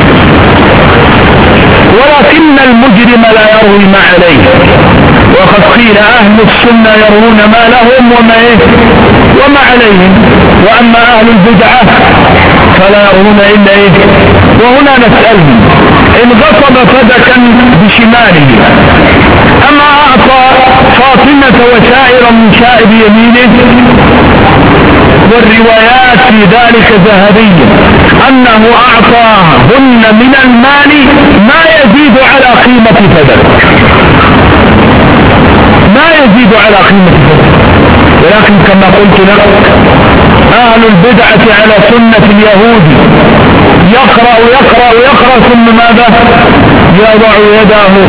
ولكن المجرم لا يروي ما عليه. وقد قيل أهل السنة يرون ما لهم وما, إيه وما عليهم، وأما أهل البدعة فلا يرون إلا إيه. وهنا نسألهم إن غصب فدكا بشماله أما أعطى فاطمة وسائر النساء بيمينه؟ والروايات في ذلك ذهبية أنه أعطاهن من المال ما يزيد على قيمة فدك، ما يزيد على قيمة فدك. ولكن كما قلت لك أهل البدعة على سنة اليهود يقرأ ويقرأ ويقرأ ثم ماذا؟ يضع يده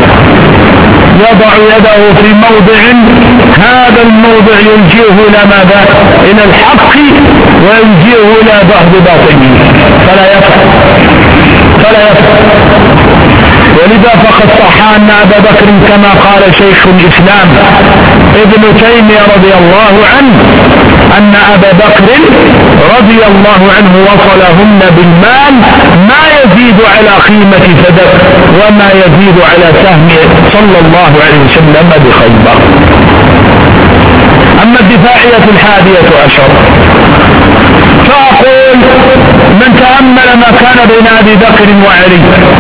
يضع يده في موضع، هذا الموضع يلجئه إلى ماذا؟ إلى الحق ويلجئه إلى بعض باطله، فلا يفعل فلا يفعل ولذا فقد صح أن أبا بكر كما قال شيخ الإسلام ابن تيمية رضي الله عنه أن أبا بكر رضي الله عنه وصلهن بالمال ما يزيد على قيمة فدك وما يزيد على سهم صلى الله عليه وسلم بخيبر. أما الدفاعية الحادية عشر فأقول من تأمل ما كان بين أبي بكر وعلي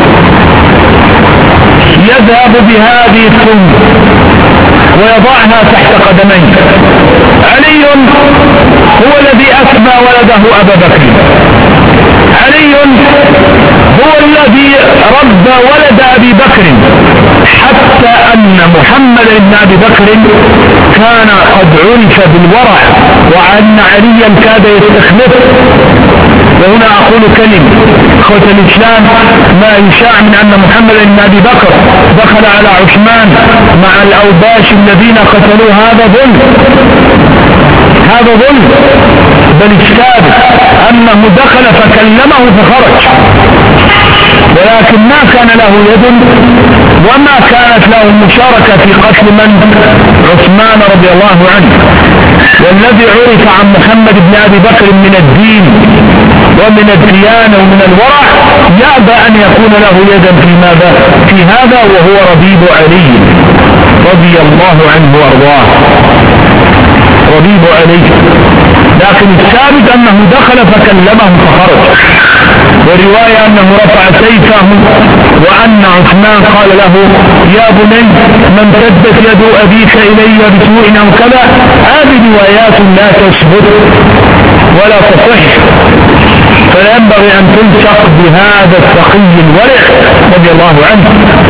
يذهب بهذه السنة ويضعها تحت قدميه. علي هو الذي أسمى ولده أبا بكر، علي هو الذي ربى ولد أبي بكر، حتى أن محمد بن أبي بكر كان قد عرف بالورع وأن عليا كاد يستخلف. وهنا أقول كلمة أخوة الإسلام، ما يشاع من أن محمد بن أبي بكر دخل على عثمان مع الأوباش الذين قتلوا هذا ظلم، هذا ظلم، بل الثابت أنه دخل فكلمه فخرج، ولكن ما كان له يد وما كانت له مشاركة في قتل من؟ عثمان رضي الله عنه. والذي عرف عن محمد بن أبي بكر من الدين ومن الديانة ومن الورع يأبى أن يكون له يدا في ماذا؟ في هذا، وهو ربيب علي رضي الله عنه وارضاه، ربيب علي. لكن الثابت أنه دخل فكلمه فخرج، ورواية أنه رفع سيفه وأن عثمان قال له يا بني من تدت يد أبيك إلي بسوء أو كذا. هذه روايات لا تثبت ولا تصح، فلا ينبغي أن تلصق بهذا التقي الورع رضي الله عنه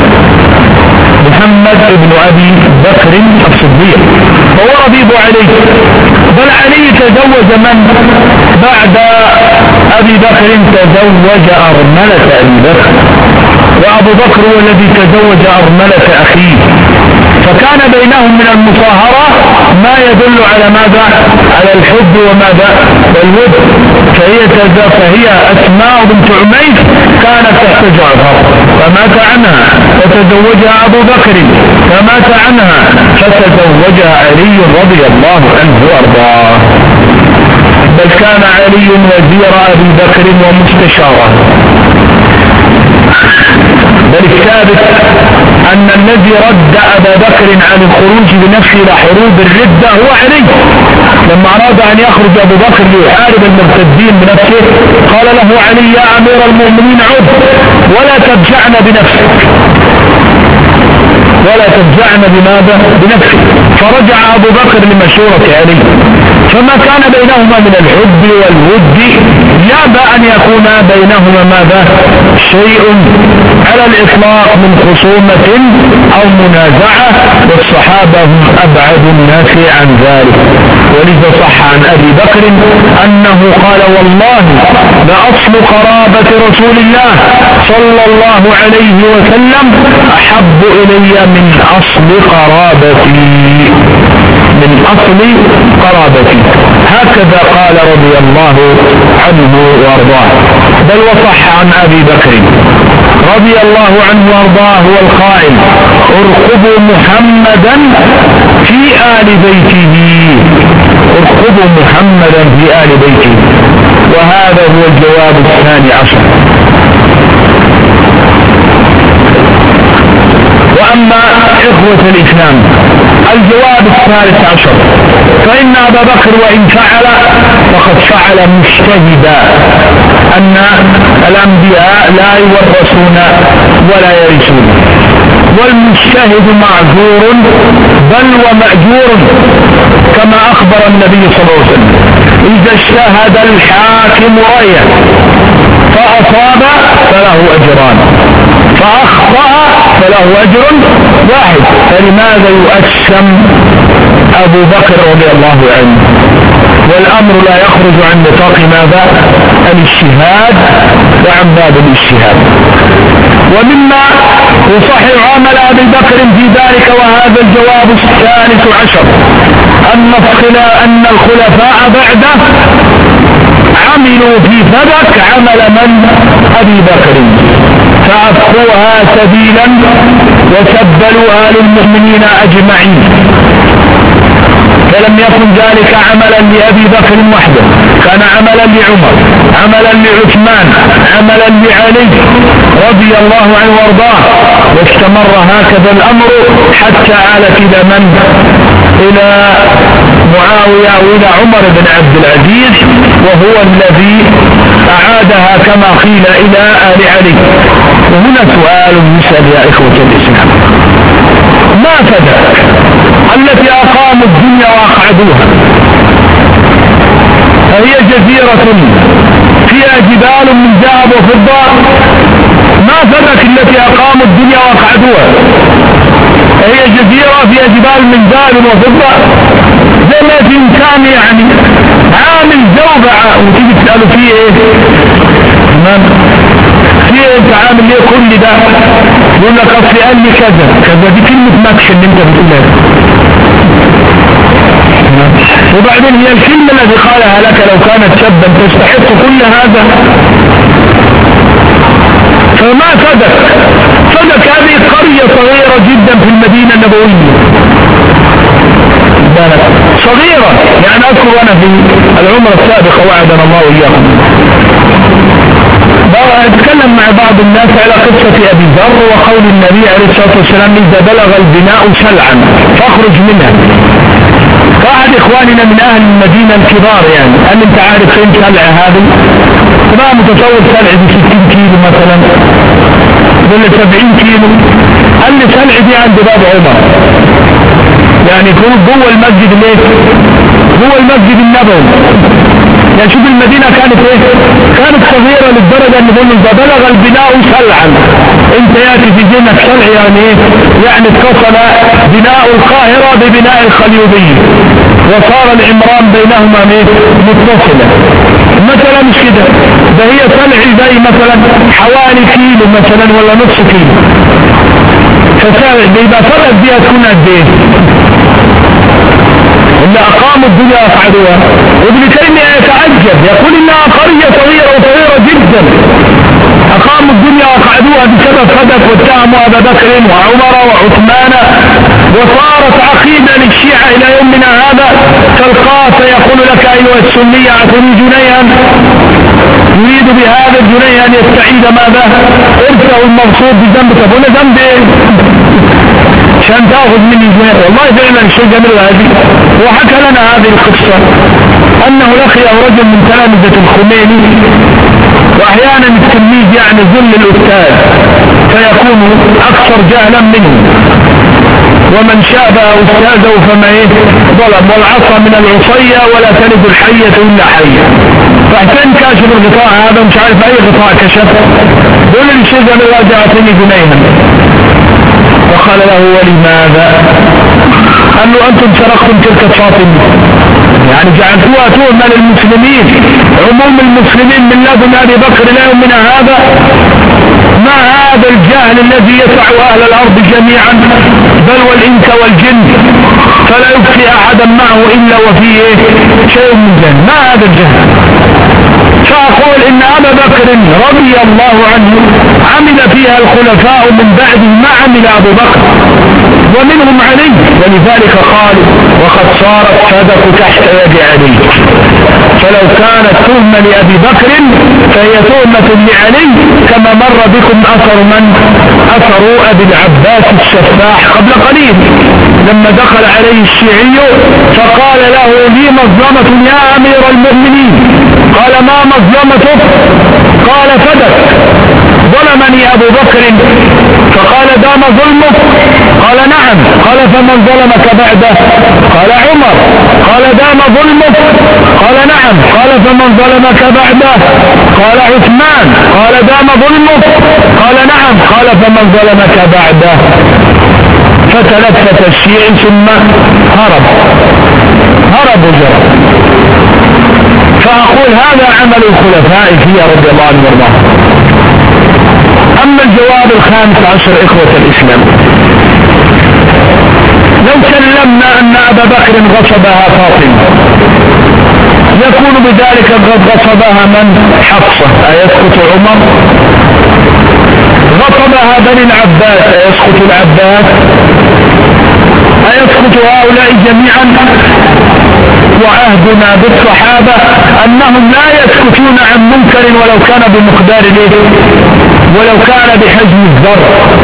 محمد بن أبي بكر الصديق، فهو ربيب علي. بل علي تزوج من بعد أبي بكر؟ تزوج أرملة أبي بكر، وأبو بكر هو الذي تزوج أرملة أخيه، فكان بينهم من المصاهرة ما يدل على ماذا؟ على الحب وماذا؟ والود. فهي فهي أسماء بنت عميس كانت تحت جعفر فمات عنها، فتزوجها أبو بكر فمات عنها، فتزوجها علي رضي الله عنه وارضاه. بل كان علي وزير أبي بكر ومستشاره. بل الثابت أن الذي رد أبا بكر عن الخروج بنفسه إلى حروب الردة هو علي. لما أراد أن يخرج أبو بكر ليحارب المرتدين بنفسه قال له علي يا أمير المؤمنين عد ولا تبجعنا بنفسك، ولا تفجعن بماذا؟ بنفسك. فرجع أبو بكر لمشورة علي، فما كان بينهما من الحب والود يابى أن يكون بينهما ماذا؟ شيء على الإطلاق من خصومة أو منازعة، والصحابة هم أبعد الناس عن ذلك. ولذا صح عن أبي بكر أنه قال: والله لأصل قرابة رسول الله صلى الله عليه وسلم أحب إلي من أصل قرابتي، من أصل قرابتي. هكذا قال رضي الله عنه وارضاه. بل وصح عن أبي بكر رضي الله عنه وارضاه هو القائل: ارقبوا محمدا في آل بيته، ارقبوا محمدا في آل بيته. وهذا هو الجواب الثاني عشر. وأما إخوة الإسلام الجواب الثالث عشر، فإن أبا بكر وإن فعل فقد فعل مجتهدا، أن الأنبياء لا يورثون ولا يرثون، والمجتهد معذور بل ومأجور، كما أخبر النبي صلى الله عليه وسلم: إذا اجتهد الحاكم رأيه فأصاب فله أجران، فأخطأ فله أجر واحد. فلماذا يؤسم أبو بكر رضي الله عنه؟ والأمر لا يخرج عن نطاق ماذا؟ الاجتهاد وعن باب الاجتهاد. ومما يصحح عمل أبي بكر في ذلك، وهذا الجواب الثالث عشر، أن أن الخلفاء بعده عملوا في فدك عمل من؟ أبي بكر، فأبقوها سبيلا وسبلوها للمؤمنين أجمعين. فلم يكن ذلك عملا لأبي بكر وحده، كان عملا لعمر، عملا لعثمان، عملا لعلي رضي الله عنه وارضاه، واستمر هكذا الأمر حتى آلت إلى من؟ إلى معاوية وإلى عمر بن عبد العزيز، وهو الذي أعادها كما قيل إلى آل علي. وهنا سؤال يسأل يا إخوة الإسلام: ما فدك التي أقاموا الدنيا وأقعدوها؟ فهي جزيرة فيها جبال من ذهب وفضة. ما فدك التي أقاموا الدنيا وأقعدوها؟ فهي جزيرة فيها جبال من ذهب وفضة. زي ما في إنسان يعني عامل زوبعة وتيجي تسأله فيه إيه؟ تمام؟ فيه أنت عامل ليه كل ده؟ يقول لك أصلي قال لي كذا كذا. دي كلمة مكش اللي أنت بتقولها. وبعدين هي الكلمة التي قالها لك لو كانت شابا تستحق كل هذا؟ فما فدك؟ فدك هذه قرية صغيرة جدا في المدينة النبوية، صغيرة. يعني أذكر أنا في العمرة السابقة وعدنا الله وإياكم أتكلم مع بعض الناس على قصة أبي ذر وقول النبي عليه الصلاة والسلام: إذا بلغ البناء سلعا فاخرج منها. فأحد إخواننا من أهل المدينة الكبار يعني قال لي: أنت عارف فين سلع هذه؟ فما متصور سلع دي ستين كيلو مثلا ولا سبعين كيلو. قال لي: سلع دي عند باب عمر، يعني يكون جوه المسجد ليه؟ جوه المسجد النبوي. يعني شوف المدينة كانت ايه؟ كانت صغيرة للدرجة ان يقول اذا بلغ البناء سلعا. انت ياتي في ذهنك سلع يعني ايه؟ يعني اتصل بناء القاهرة ببناء الخليوبية وصار العمران بينهما متصلة مثلا. مش كده، ده هي سلع زي مثلا حوالي كيلو مثلا ولا نص كيلو. فسلع اذا فرقت بيها تكون قد ايه؟ اللي أقاموا الدنيا وأقعدوها. وابن تيمية يتعجب يقول إنها قرية صغيرة وصغيرة جدا أقاموا الدنيا وأقعدوها بسبب فدك، واتهموا أبا بكر وعمر وعثمان، وصارت عقيدة للشيعة إلى يومنا هذا. تلقاه فيقول لك: أيها السنية أعطني جنيها، يريد بهذا الجنيه أن يستعيد ماذا؟ إرثه المغصوب بذنب. طب ولا ذنب إيه؟ عشان تاخذ مني جنيه. والله فعلا شيء جميل هذه. وحكى لنا هذه القصة أنه لقيه رجل من تلامذة الخميني، وأحيانا التلميذ يعني ظل الأستاذ فيكون أكثر جهلا منه، ومن شابه أستاذه فما إيه ظلم، والعصا من العصية ولا تلد الحية إلا حية. فاحتين كاشف الغطاء هذا مش عارف أي غطاء كشف، قول لي شيء قال الله جاءتني جنيها، وقال له ولماذا؟ قال له أنتم سرقتم تلك فاطمة، يعني جعلتوها تهمة للمسلمين، عموم المسلمين من لدن أبي بكر إلى يومنا هذا. ما هذا الجهل الذي يسع أهل الأرض جميعا بل والإنس والجن، فلا يكفي أحدا معه إلا وفيه شيء من جهل. ما هذا الجهل؟ فأقول إن أبا بكر رضي الله عنه عمل فيها الخلفاء من بعده ما عمل أبو بكر، ومنهم علي، ولذلك قال وقد صارت صدق تحت يد علي. فلو كانت تهمة لأبي بكر فهي تهمة لعلي، كما مر بكم أثر من؟ أثر أبي العباس السفاح قبل قليل لما دخل عليه الشيعي فقال له لي مظلمة يا أمير المؤمنين. قال ما مظلمتك؟ قال فدك، ظلمني أبو بكر. فقال دام ظلمك؟ قال نعم. قال فمن ظلمك بعده؟ قال عمر. قال دام ظلمك؟ قال نعم. قال فمن ظلمك بعده؟ قال عثمان. قال دام ظلمك؟ قال نعم. قال فمن ظلمك بعده؟ فتلفت الشيعي ثم هرب هرب وجرب. فأقول هذا عمل الخلفاء فيها رضي الله عنهم وارضاهم. أما الجواب الخامس عشر إخوة الإسلام، لو سلمنا أن أبا بكر غصبها فاطمة يكون بذلك قد غصبها من؟ حفصة. أيسقط عمر؟ غصبها بني العباس، أيسقط العباس؟ أيسقط هؤلاء جميعا؟ وعهدنا بالصحابة أنهم لا يسكتون عن منكر ولو كان بمقدار ليه ولو كان بحجم الذر.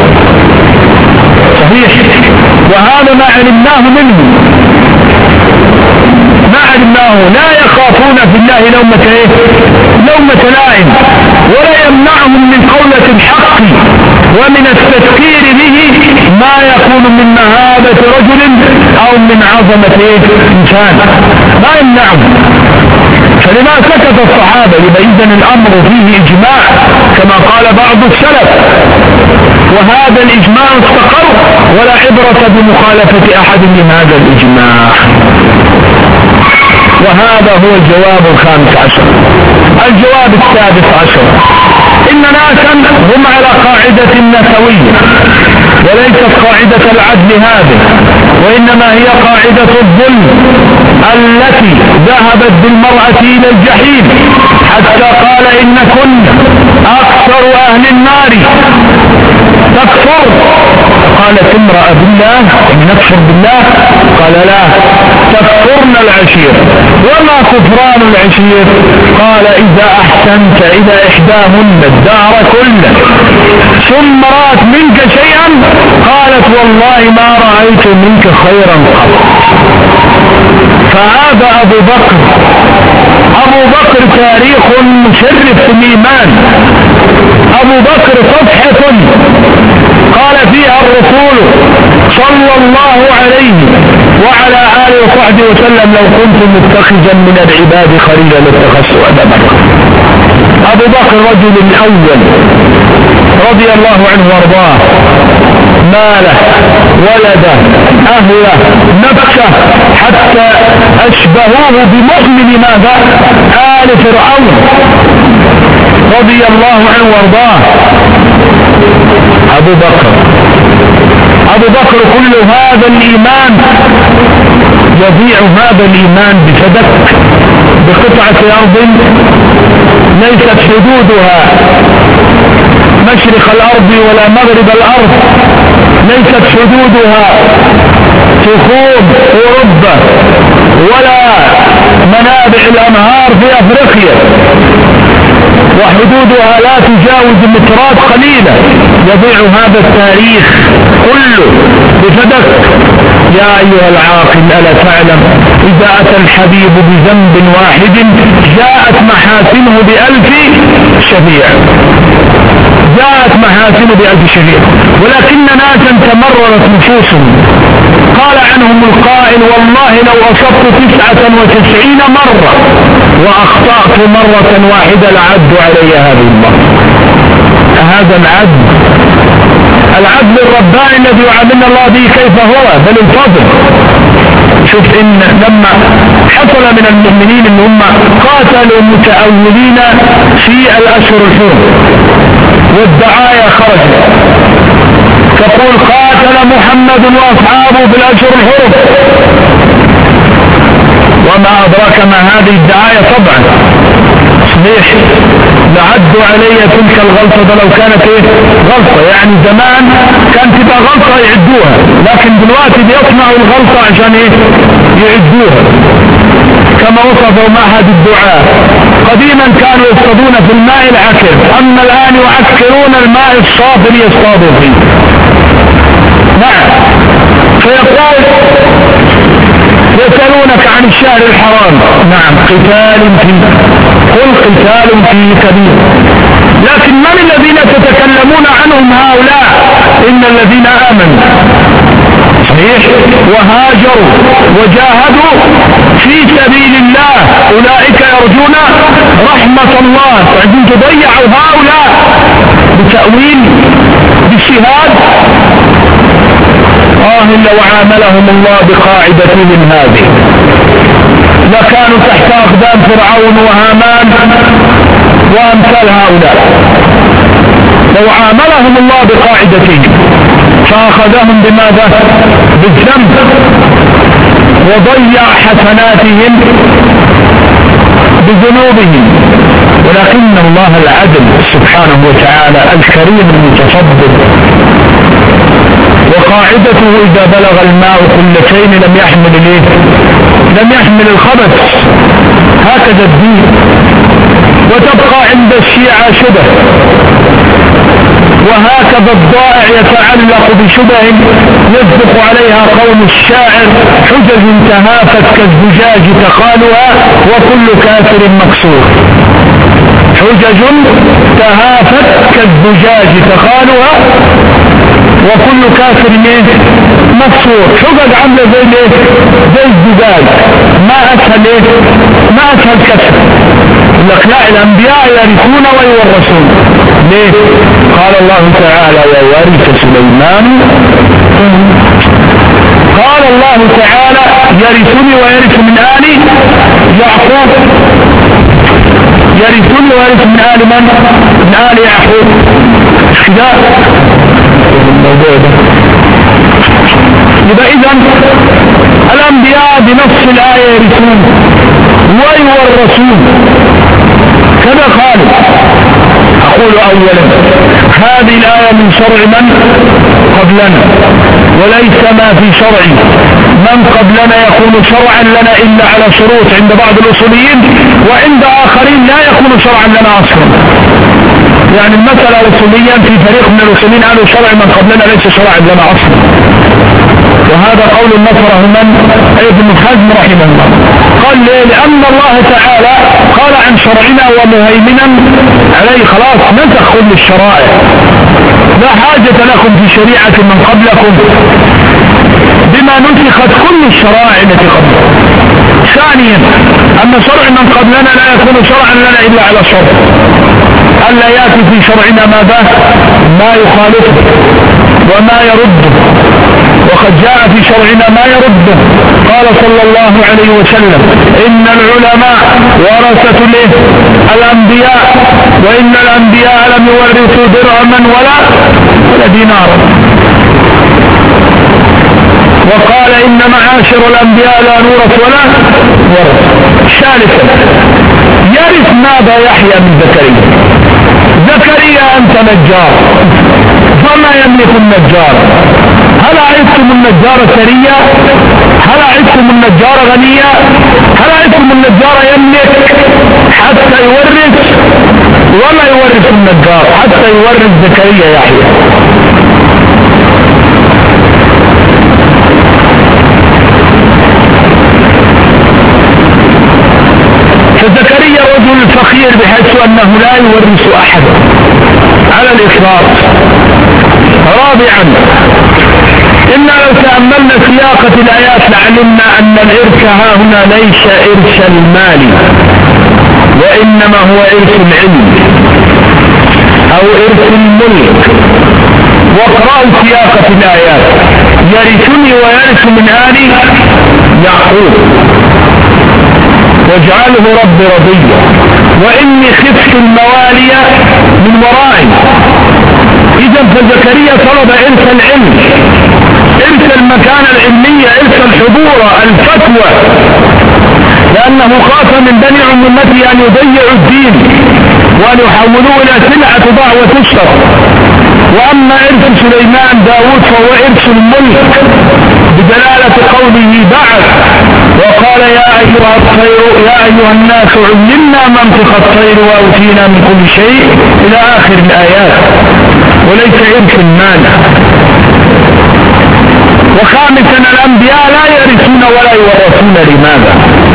صحيح، وهذا ما علمناه منه، ما علمناه. لا يخافون في الله لومة ايه لومة لائم، ولا يمنعهم من قولة الحق ومن التذكير به ما يكون من مهابة رجل او من عظمة ايه انسان، ما يمنعهم. فلما سكت الصحابة؟ لبإذن الأمر فيه إجماع كما قال بعض السلف، وهذا الإجماع استقر ولا عبرة بمخالفة أحد من هذا الإجماع. وهذا هو الجواب الخامس عشر. الجواب السادس عشر، إن ناسا هم على قاعدة نسوية وليست قاعدة العدل هذه، وإنما هي قاعدة الظلم التي ذهبت بالمرأة إلى الجحيم حتى قال إن كن أكثر أهل النار تكفر. قالت امرأة بالله نكفر بالله؟ قال لا، تكفرن العشير. وما كفران العشير؟ قال إذا أحسنت إلى إحداهن الدهر كله ثم رأت منك شيئا قالت والله ما رأيت منك خيرا قط. فهذا أبو بكر أبو بكر تاريخ مشرف في الإيمان. أبو بكر صفحة قال فيها الرسول صلى الله عليه وعلى آله وصحبه وسلم لو كنت متخذا من العباد خليلا لاتخذت أبا بكر. أبو بكر رجل الأول رضي الله عنه وارضاه، ماله ولده أهله نفسه حتى أشبهوه بمؤمن ماذا؟ آل فرعون رضي الله عنه وارضاه. أبو بكر أبو بكر كل هذا الإيمان يضيع هذا الإيمان بفدك بقطعة أرض ليست حدودها مشرق الأرض ولا مغرب الأرض، ليست حدودها تخوم أوروبا ولا منابع الأنهار في أفريقيا، وحدودها لا تجاوز مترات قليلة. يضيع هذا التاريخ كله بفدك. يا أيها العاقل ألا تعلم إذا أتى الحبيب بذنب واحد جاءت محاسنه بألف شفيع، جاءت محاسنه بألف شفيع. ولكن ناسا تمررت نفوسهم قال عنهم القائل والله لو أصبت تسعة وتسعين مرة وأخطأت مرة واحدة لعد علي هذه المرة. هذا العدل، العدل الرباني الذي يعاملنا الله به كيف هو، بل الفضل. شوف إن لما حصل من المؤمنين ان هم قاتلوا متأولين في الأشهر الحرم والدعاية خرجت تقول قاتل محمد وأصحابه في الأشهر الحرم، وما أدراك ما هذه الدعاية طبعا صحيح لعدوا علي تلك الغلطة لو كانت ايه غلطة. يعني زمان كانت تبقى غلطة يعدوها، لكن دلوقتي بيصنعوا الغلطة عشان ايه يعدوها. كما وصفوا معهد الدعاء قديما كانوا يصطادون في الماء العكر، اما الان يعكرون الماء الصافي ليصطادوا فيه. نعم. فيقول يسألونك عن الشهر الحرام، نعم قتال فيه، قل قتال فيه كبير، لكن من الذين تتكلمون عنهم هؤلاء؟ إن الذين آمنوا صحيح وهاجروا وجاهدوا في سبيل الله أولئك يرجون رحمة الله. فعندما تضيعوا هؤلاء بتأويل بالشهاد آه إلا وعاملهم الله بقاعدتهم هذه لكانوا تحت أقدام فرعون وهامان وأمثال هؤلاء. لو عاملهم الله بقاعدتهم فأخذهم بماذا؟ بالذنب وضيع حسناتهم بذنوبهم. ولكن الله العدل سبحانه وتعالى الكريم المتفضل وقاعدته إذا بلغ الماء قلتين لم يحمل الايه؟ لم يحمل الخبث. هكذا الدين. وتبقى عند الشيعة شبه، وهكذا الضائع يتعلق بشبه يصدق عليها قول الشاعر حجج تهافت كالزجاج تقالها وكل كافر مكسور. حجج تهافت كالزجاج تقالها وكل كافر مكسور. حجج عامله زي ايه؟ زي الزجاج، ما اسهل ايه؟ ما اسهل كسر. لك لا، الانبياء يرثون ويورثون. ليه؟ قال الله تعالى وورث سليمان. قال الله تعالى يرثني ويرث من آل يعقوب. يرثني ويرث من آل من؟ من آل يعقوب. كده الموضوع ده. يبقى إذن الأنبياء بنص الآية يرثون ويورثون. كذا قال. أقول أولا هذه الآية من شرع من قبلنا، وليس ما في شرع من قبلنا يكون شرعا لنا إلا على شروط عند بعض الأصوليين، وعند آخرين لا يكون شرعا لنا أصلا. يعني المسألة أصوليا في فريق من الأصوليين قالوا شرع من قبلنا ليس شرعا لنا أصلا، وهذا قول نصره من؟ ابن حزم رحمه الله. قال ليه؟ لأن الله تعالى قال عن شرعنا ومهيمنا عليه، خلاص نسخ كل الشرائع، لا حاجة لكم في شريعة من قبلكم بما نسخت كل الشرائع التي قبلكم. ثانيا أن شرع من قبلنا لا يكون شرعا لنا إلا على شرط ألا يأتي في شرعنا ماذا؟ ما يخالفه وما يرده، وقد جاء في شرعنا ما يرده. قال صلى الله عليه وسلم إن العلماء ورثة الأنبياء، وإن الأنبياء لم يورثوا درهما ولا ولا دينارا. وقال إن معاشر الأنبياء لا نورث ولا ورث. ثالثا يرث ماذا؟ يحيى من زكريا. زكريا أنت نجار، فما يملك النجار؟ هل عرفتم النجار ثريا؟ هل عرفتم النجار غنيا؟ هل عرفتم النجار يملك حتى يورث؟ ولا يورث النجار حتى يورث زكريا يحيى. فزكريا رجل فقير بحيث أنه لا يورث أحدا على الإطلاق. رابعا إنا لو تأملنا سياقة الآيات لعلمنا أن الإرث ها هنا ليس إرث المال، وإنما هو إرث العلم أو إرث الملك. واقرأوا سياقة الآيات: يرثني ويرث من آل يعقوب واجعله رب رضيا وإني خفت الموالي من ورائي. إذا فزكريا طلب إرث العلم، إرث المكانة العلمية، إرث الحضور، الفتوى، لأنه خاف من بني عمومته أن يضيعوا الدين وأن يحولوه إلى سلعة تباع وتشترى. وأما إرث سليمان داود فهو إرث الملك بدلالة قوله بعد وقال يا أيها الطير يا أيها الناس علمنا منطق الطير وأوتينا من كل شيء إلى آخر الآيات، وليس إرث المال. وخامسا الأنبياء لا يرثون ولا يورثون. لماذا؟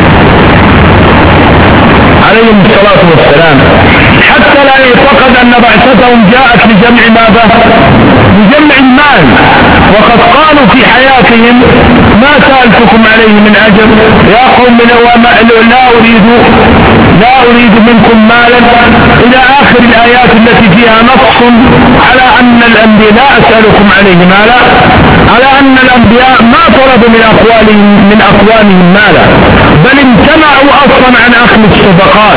عليهم الصلاة والسلام حتى لا يعتقد أن بعثتهم جاءت لجمع ماذا؟ لجمع المال. وقد قالوا في حياتهم ما سألتكم عليه من أجر يا قوم لا أريد لا أريد منكم مالا إلى آخر الآيات التي فيها نص على أن الأنبياء لا أسألكم عليه مالا، على أن الأنبياء ما طلبوا من أقوالهم من أقوالهم مالا، بل امتنعوا أصلا عن أخذ الصدقات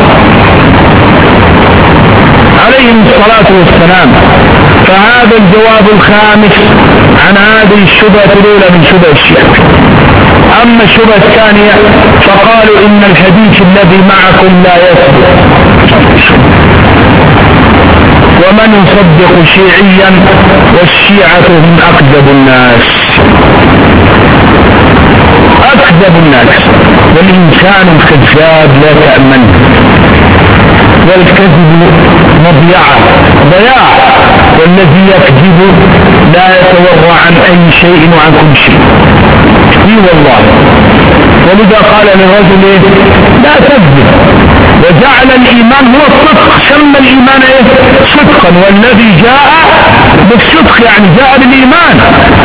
عليهم الصلاة والسلام. فهذا الجواب الخامس عن هذه الشبهة الأولى من شبه الشرك. أما الشبهة الثانية فقالوا إن الحديث الذي معكم لا يثبت، ومن يصدق شيعيا والشيعة هم أكذب الناس، أكذب الناس. والإنسان الكذاب لا تأمنه، والكذب مضيعة ضياع، والذي يكذب لا يتورع عن أي شيء وعن كل شيء. اي والله. ولذا قال للرجل إيه؟ لا تكذب، وجعل الإيمان هو الصدق، سمى الإيمان إيه؟ صدقا، والذي جاء بالصدق يعني جاء بالإيمان.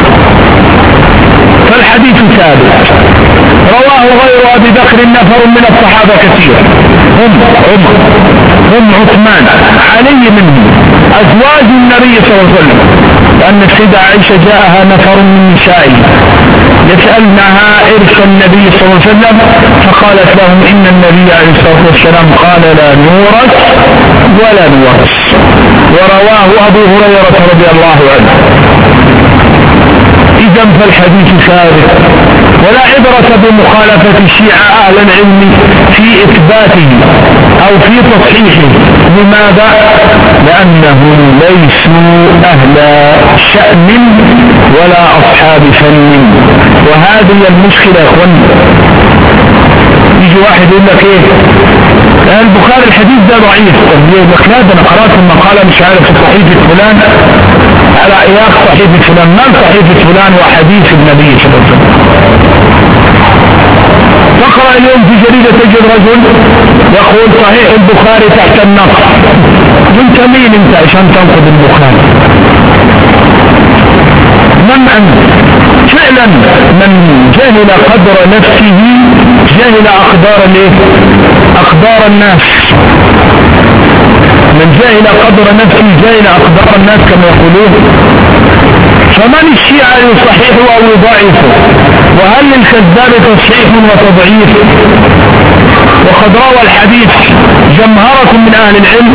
فالحديث ثابت رواه غير أبي بكر نفر من الصحابة كثير، هم عمر هم عثمان علي منهم أزواج النبي صلى الله عليه وسلم، لأن السيدة عائشة جاءها نفر من نسائه يسألنها إرث النبي صلى الله عليه وسلم، فقالت لهم إن النبي عليه الصلاة والسلام قال لا نورث ولا نورث. ورواه أبو هريرة رضي الله عنه. إذا فالحديث ثابت، ولا عبرة بمخالفة الشيعة أهل العلم في إثباته أو في تصحيحه. لماذا؟ لأنهم ليسوا أهل شأن ولا أصحاب فن، وهذه المشكلة يا أخوان. يجي واحد يقول لك إيه البخاري الحديث ده ضعيف، طب لا ده أنا قرأت المقالة مش عارف في صحيفة فلان على إياك صحيفة فلان، ما صحيفة فلان وحديث النبي صلى الله عليه وسلم. تقرأ اليوم في جريدة تجد رجل يقول صحيح البخاري تحت النص. انت مين انت عشان تنقض البخاري؟ من انت؟ فعلا من جهل قدر نفسه جهل اقدار الايه؟ اقدار الناس. من جهل قدر نفسه جهل اقدار الناس كما يقولون. فمن الشيعة يصححه او يضعفه؟ وهل للكذاب تصحيح وتضعيف؟ وقد روى الحديث جمهرة من اهل العلم،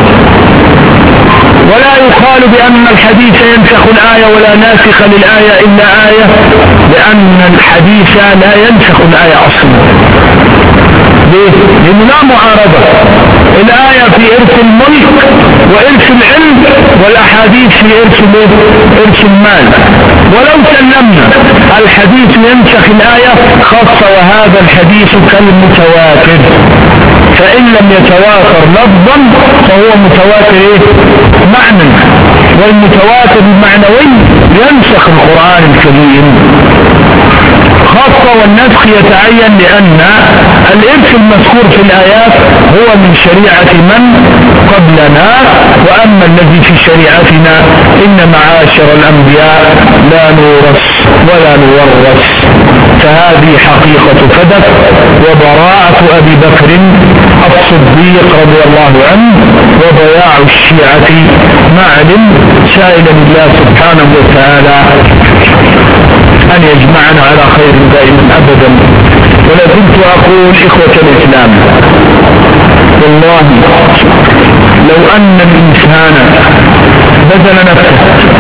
ولا يقال بأن الحديث ينسخ الآية ولا ناسخ للآية إلا آية، لأن الحديث لا ينسخ الآية أصلا. ليه؟ لأنه لا معارضة. الآية في إرث الملك وإرث العلم، والأحاديث في إرث إرث المال. ولو سلمنا الحديث ينسخ الآية خاصة، وهذا الحديث كالمتواتر، فإن لم يتواتر لفظا فهو متواتر إيه؟ معنى، والمتواتر المعنوي ينسخ القرآن الكريم خاصة. والنسخ يتعين لأن الإرث المذكور في الآيات هو من شريعة من قبلنا. وأما الذي في شريعتنا إن معاشر الأنبياء لا نورث ولا نورث. فهذه حقيقة فدك وبراءة أبي بكر الصديق رضي الله عنه وضياع الشيعة معلم. سائلا الله سبحانه وتعالى أن يجمعنا على خير دائما أبدا. ولا كنت أقول إخوة الإسلام والله لو أن الإنسان بذل نفسه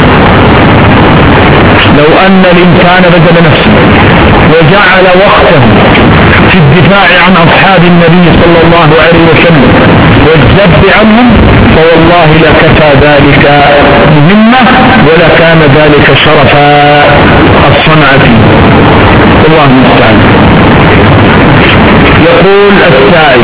لو أن الإنسان بذل نفسه وجعل وقته في الدفاع عن أصحاب النبي صلى الله عليه وسلم والذب عنهم فوالله لكفى ذلك مهمة ولكان ذلك شرف الصنعة. الله المستعان. يقول السائل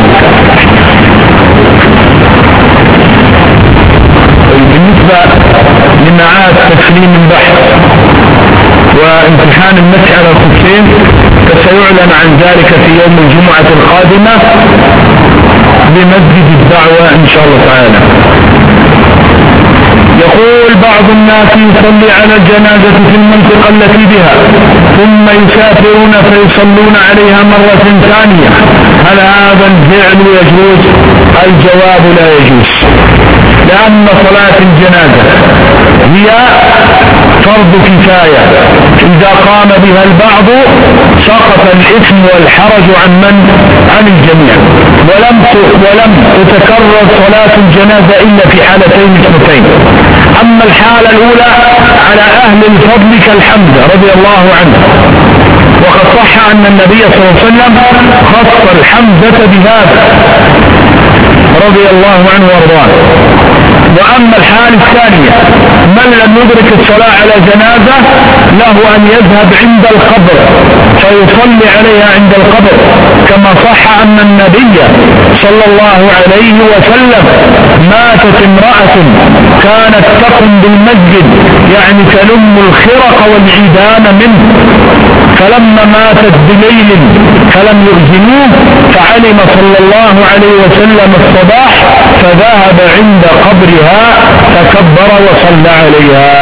بالنسبة لمعاد تسليم البحث وامتحان المسألة الخفين فسيعلن عن ذلك في يوم الجمعة القادمة بمسجد الدعوة إن شاء الله تعالى. يقول بعض الناس يصلي على الجنازة في المنطقة التي بها ثم يسافرون فيصلون عليها مرة ثانية، هل هذا الفعل يجوز؟ الجواب لا يجوز، لأن صلاة الجنازة هي فرض كفاية، إذا قام بها البعض سقط الإثم والحرج عن من؟ عن الجميع. ولم ولم تتكرر صلاة الجنازة إلا في حالتين اثنتين. أما الحالة الأولى على أهل الفضل كالحمزة رضي الله عنه، وقد صح أن النبي صلى الله عليه وسلم خص الحمزة بهذا رضي الله عنه وارضاه. وأما الحالة الثانية من لم يدرك الصلاة على جنازة له أن يذهب عند القبر فيصلي عليها عند القبر، كما صح أن النبي صلى الله عليه وسلم ماتت امرأة كانت تقم بالمسجد يعني تلم الخرق والعيدان منه، فلما ماتت بليل فلم يؤذنوه فعلم صلى الله عليه وسلم الصباح فذهب عند قبرها فكبر وصلى عليها.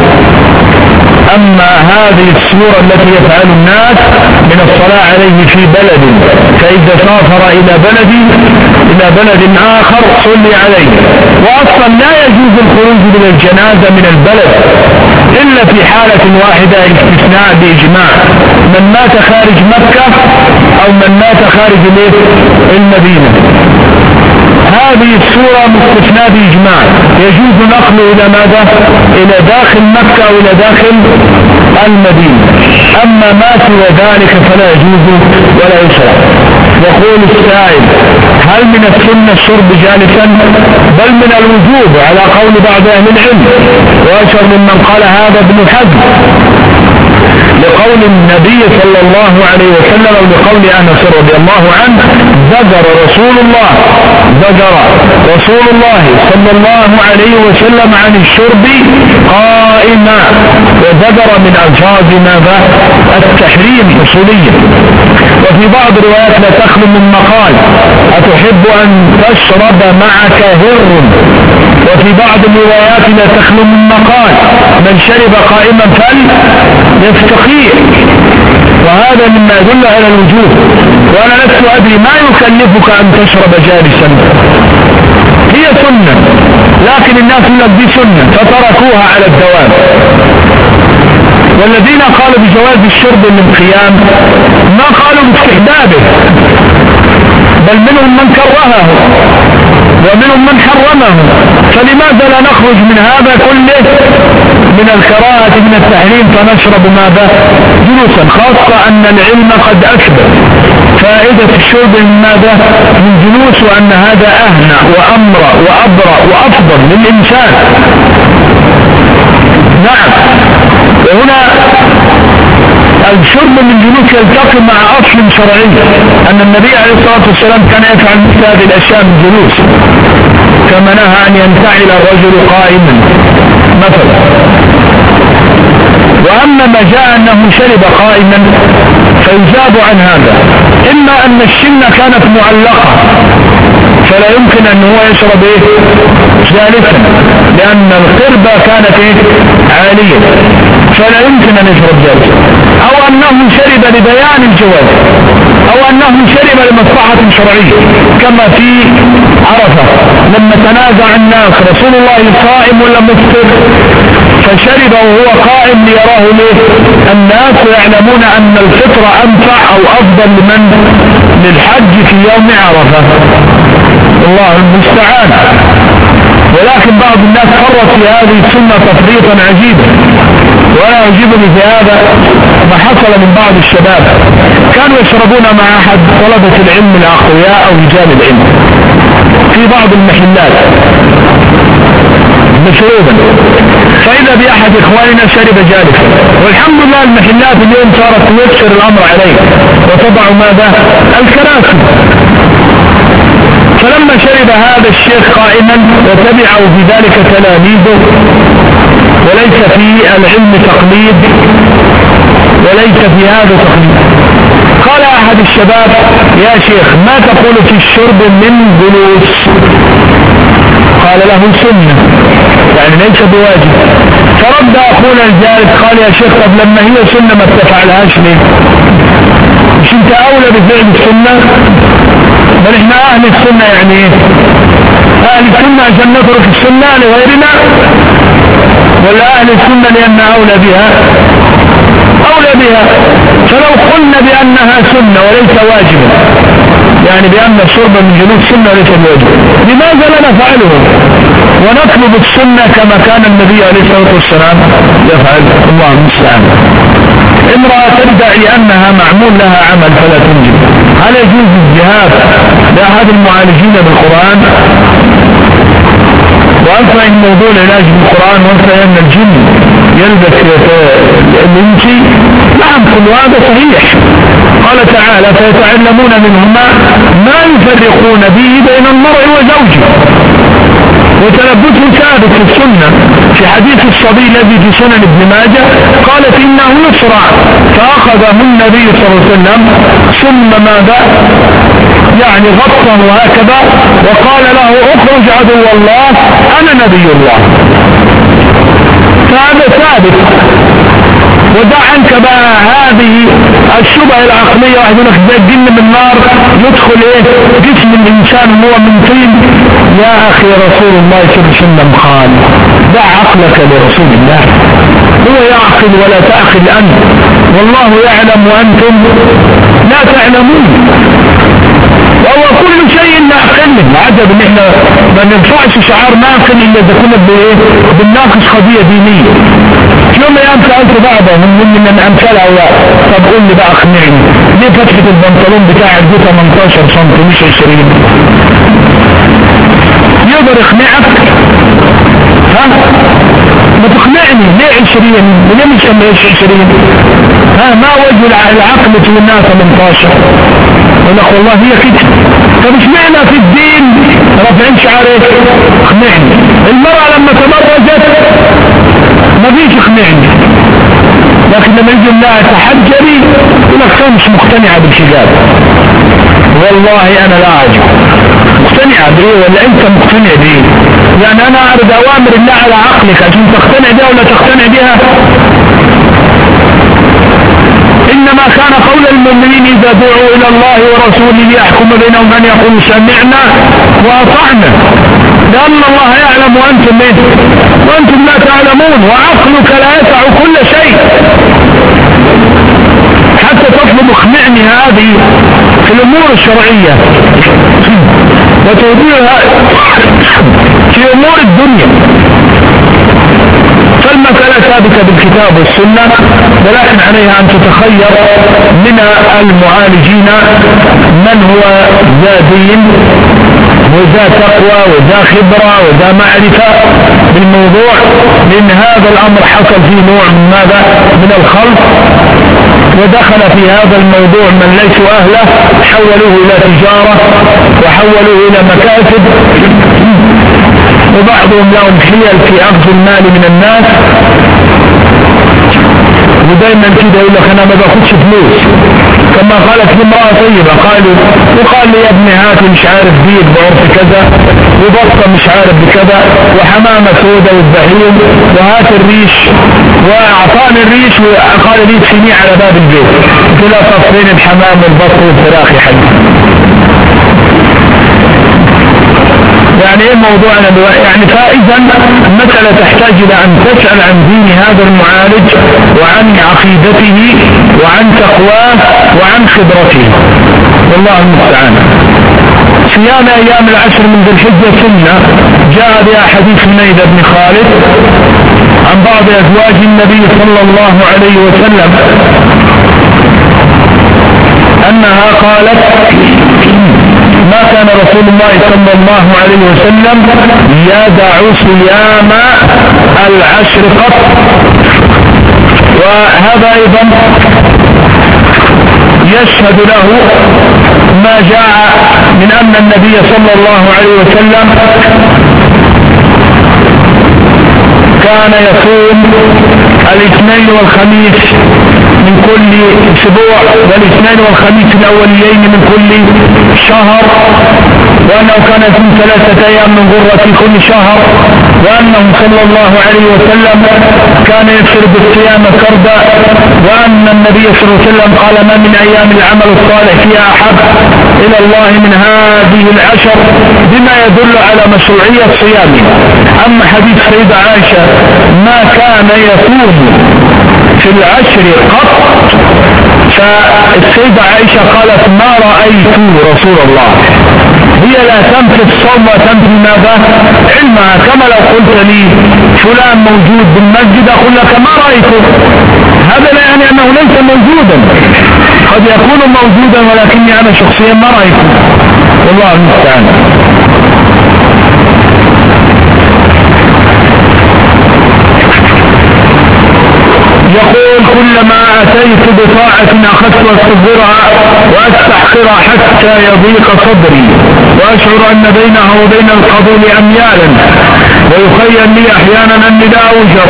أما هذه الصورة التي يفعل الناس من الصلاة عليه في بلد، فإذا سافر إلى بلد إلى بلد آخر صلي عليه، وأصلا لا يجوز الخروج من الجنازة من البلد إلا في حالة واحدة استثناء بإجماع، من مات خارج مكة أو من مات خارج المدينة. هذه الصورة مستثناء بإجماع، يجوز نقله إلى ماذا؟ إلى داخل مكة أو إلى داخل المدينة. أما ما سوى ذلك فلا يجوز ولا يشرع. يقول السائل هل من السنة الشرب جالسا؟ بل من الوجوب على قول بعض أهل العلم، وأشهر ممن قال هذا ابن حزم لقول النبي صلى الله عليه وسلم أو لقول أنس رضي الله عنه زجر رسول الله زجر رسول الله صلى الله عليه وسلم عن الشرب قائما، وزجر من ألفاظ ماذا؟ التحريم أصوليا. وفي بعض الروايات لا تخلو من مقال أتحب أن تشرب معك هر، وفي بعض الروايات لا تخلو من مقال من شرب قائما فليستقيم، وهذا مما يدل على الوجوب. وأنا لست أدري ما يكلفك أن تشرب جالسا، هي سنة لكن الناس يقولون دي سنة فتركوها على الدوام. والذين قالوا بجواز الشرب من قيام ما قالوا باستحبابه، بل منهم من كرهه ومنهم من حرمه، فلماذا لا نخرج من هذا كله من الكراهة من التحريم فنشرب ماذا؟ جلوسا، خاصة أن العلم قد أثبت فائدة الشرب من ماذا؟ من جلوس، وأن هذا أهنأ وأمرأ وأبرأ وأفضل للإنسان. نعم. وهنا الشرب من جلوس يلتقي مع أصل شرعي أن النبي عليه الصلاة والسلام كان يفعل مثل هذه الأشياء من جلوس، كما نهى أن ينتعل الرجل قائما مثلا. وأما ما جاء أنه شرب قائما فيجاب عن هذا، إما أن الشنة كانت معلقة فلا يمكن ان هو يشرب ايه جالسا، لان القربة كانت ايه عالية، فلا يمكن ان يشرب جالسا، او انه شرب لبيان الجواز، او انه شرب لمصلحة شرعية، كما في عرفة لما تنازع الناس رسول الله صائم ولا مفطر، فشرب وهو قائم ليراه ليه الناس ويعلمون ان الفطر انفع او افضل لمن للحج في يوم عرفة. الله المستعان. ولكن بعض الناس فرط في هذه السنة تفريطا عجيبا، ولا يعجبني في هذا ما حصل من بعض الشباب كانوا يشربون مع احد طلبة العلم الاقوياء او رجال العلم في بعض المحلات مشروبا، فإذا بأحد إخواننا شرب جالسا، والحمد لله المحلات اليوم صارت تيسر الأمر عليه وتضع ماذا الكراسي. فلما شرب هذا الشيخ قائما وتبعه في ذلك تلاميذه، وليس في العلم تقليد، وليس في هذا تقليد، قال أحد الشباب يا شيخ ما تقول في الشرب من جلوس؟ قال له سنة يعني ليس بواجب. فرد أخونا الجالس قال يا شيخ طب لما هي سنة ما تفعلهاش ليه؟ مش انت أولى بفعل السنة؟ بل احنا أهل السنة يعني ايه؟ أهل السنة عشان نترك السنة لغيرنا، ولا أهل السنة لأنها أولى بها؟ أولى بها. فلو قلنا بأنها سنة وليس واجبا، يعني بأن الشرب من جنوب سنة وليس بواجب، لماذا لا نفعله ونطلب السنة كما كان النبي عليه الصلاة والسلام يفعل؟ الله المستعان. امرأة تدعي أنها معمول لها عمل فلا تنجب، هل يجوز الجهاد لأحد المعالجين بالقرآن؟ وأنفع موضوع العلاج بالقرآن، وأنفع أن الجن يلبس الانسي، نعم كل هذا صحيح. قال تعالى فيتعلمون منهما ما يفرقون به بين المرء وزوجه، وتلبسه ثابت في السنة في حديث الصبي الذي في سنن ابن ماجه، قالت إنه يسرع فأخذه النبي صلى الله عليه وسلم ثم ماذا يعني غطه هكذا وقال له اخرج عدو الله أنا نبي الله. فهذا ثابت. ودع عنك بقى هذه الشبهة العقلية، واحد يقول لك ده الجن من نار يدخل ايه جسم الانسان هو من طين. يا اخي رسول الله صلى الله عليه وسلم قال دع عقلك لرسول الله، هو يعقل ولا تأخذ انت، والله يعلم وانتم لا تعلمون، وهو كل شيء نعقله. عجب ان احنا ما ننفعش شعار ناقل الا اذا كنا بالناقص قضية دينية. في يوم ايام سألت بعضهم من من امثال هؤلاء، طب قول لي بقى اقنعني ليه فتحة البنطلون بتاعك دي ثمانية عشر سنتي مش عشرين؟ يقدر يقنعك؟ ها ما تقنعني ليه عشرين؟ ليه مش عشرين؟ ها ما وجه العقل في الناس ثمانية عشر؟ يقول لك والله هي كده. طب ايش معنى في الدين رافعين شعار ايه؟ اقنعني. المرأة لما تبرجت ما فيش اقنعني، لكن لما يجي الله تحجري يقول لك مش مقتنعة بالحجاب. والله انا لا اعجب مقتنعة بايه ولا انت مقتنع بايه؟ يعني انا اعرض اوامر الله على عقلك عشان تقتنع بها ولا تقتنع بها. إنما كان قول المؤمنين إذا دعوا إلى الله ورسوله ليحكم بينهم أن يقولوا سمعنا وأطعنا، لأن الله يعلم وأنتم إيه؟ وأنتم لا تعلمون، وعقلك لا يسع كل شيء حتى تطلب اقنعني هذه في الأمور الشرعية وتوضيعها في أمور الدنيا. فالمسألة ثابتة بالكتاب والسنة، ولكن عليها أن تتخير من المعالجين من هو ذا دين وذا تقوى وذا خبرة وذا معرفة بالموضوع، لأن هذا الأمر حصل فيه نوع من ماذا من الخلط، ودخل في هذا الموضوع من ليسوا أهله، حولوه إلى تجارة وحولوه إلى مكاسب، وبعضهم لهم حيل في أخذ المال من الناس، ودايما كده يقول لك أنا ما باخدش فلوس كما قالت لامرأة طيبة قالوا وقال لي يا ابني هات مش عارف بيت بعرف كذا وبطة مش عارف بكذا وحمامة سودة والبهيم وهات الريش واعطاني الريش وقال لي تسميه على باب البيت قلت له تصفين الحمام والبط والفراخ يا حبيبي. يعني ايه موضوعنا يعني؟ فاذا المسألة تحتاج الى ان تسأل عن دين هذا المعالج وعن عقيدته وعن تقواه وعن خبرته والله المستعان. صيام ايام العشر من ذي الحجة سنة. جاء بها حديث حميدة بن خالد عن بعض ازواج النبي صلى الله عليه وسلم انها قالت ما كان رسول الله صلى الله عليه وسلم يدع صيام العشر قط. وهذا ايضا يشهد له ما جاء من ان النبي صلى الله عليه وسلم كان يصوم الاثنين والخميس من كل اسبوع والاثنين والخميس الاوليين من كل شهر، وانه كان يصوم ثلاثة ايام من غرة كل شهر، وانه صلى الله عليه وسلم كان يفرد الصيام كردا، وان النبي صلى الله عليه وسلم قال ما من ايام العمل الصالح فيها احب الى الله من هذه العشر، بما يدل على مشروعية صيامه. اما حديث سيدة عائشة ما كان يصوم في العشر قط، فالسيدة عائشة قالت ما رأيت رسول الله، هي لا تنفي الصوم وتنفي ماذا؟ علمها. كما لو قلت لي فلان موجود بالمسجد اقول لك ما رأيته، هذا لا يعني انه ليس موجودا، قد يكون موجودا ولكني انا شخصيا ما رأيته والله المستعان. يقول كلما أتيت بطاعة أخذت أصبرها وأستحقرها حتى يضيق صدري وأشعر أن بينها وبين القبول أميالا، ويخيل لي أحيانا أني لا أوجر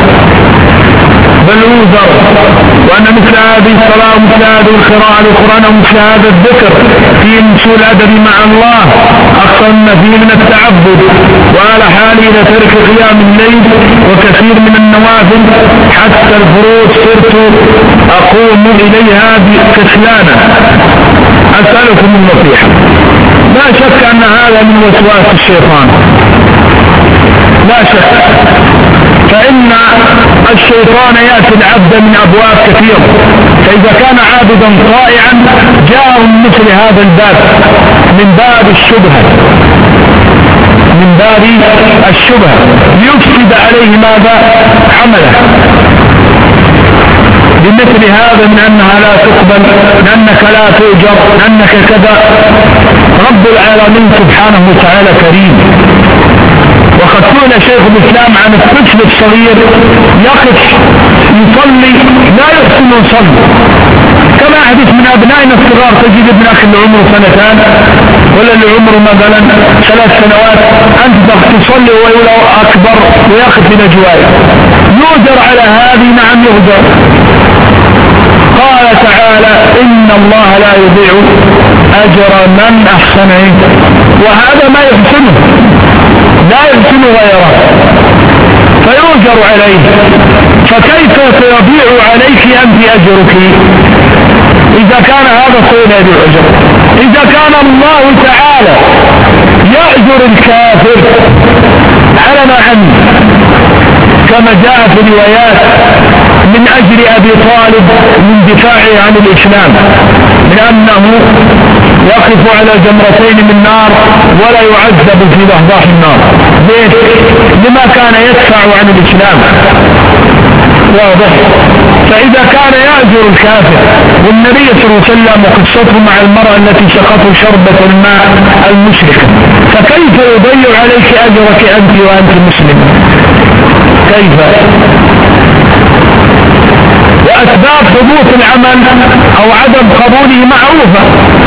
بل أوزر، وأن مثل هذه الصلاة ومثل هذه القراءة للقرآن ومثل هذا الذكر في سوء الأدب مع الله أكثر ما فيه من التعبد، وعلى حالي إلى ترك قيام الليل وكثير من النوافل حتى الفروض صرت أقوم إليها كسلانا. أسألكم النصيحة. لا شك أن هذا من وسواس الشيطان، لا شك، فإن الشيطان يأتي العبد من أبواب كثيرة، فإذا كان عابدا طائعا جاءه من مثل هذا الباب، من باب الشبهة، من باب الشبهة ليفسد عليه ماذا؟ عمله. بمثل هذا من أنها لا تقبل، لأنك لا تؤجر، لأنك كذا. رب العالمين سبحانه وتعالى كريم. وقد سئل شيخ الإسلام عن الطفل الصغير يقف يصلي لا يحسن يصلي، كما حدث من أبنائنا الصغار، تجد ابن أخي اللي عمره سنتان ولا اللي عمره مثلا ثلاث سنوات أنت تصلي ويولى أكبر ويقف إلى جوائه، يؤجر على هذه؟ نعم يؤجر. قال تعالى إن الله لا يضيع أجر من أحسن، وهذا ما يحسنه لا يحسن غيره فيؤجر عليه، فكيف سيضيع عليك أنت أجرك إذا كان هذا الصيد يضيع أجر؟ إذا كان الله تعالى يأجر الكافر على ما عنه كما جاء في الروايات من أجل أبي طالب من دفاعه عن الإسلام، من أنه يقف على جمرتين من نار ولا يعذب في ضحضاح النار. ليه؟ لما كان يدفع عن الإسلام، واضح؟ فإذا كان يأجر الكافر، والنبي صلى الله عليه وسلم وقصته مع المرأة التي سقته شربة الماء المشركة، فكيف يضيع عليك أجرك أنت وأنت مسلم؟ كيف؟ وأسباب حدوث العمل أو عدم قبوله معروفة،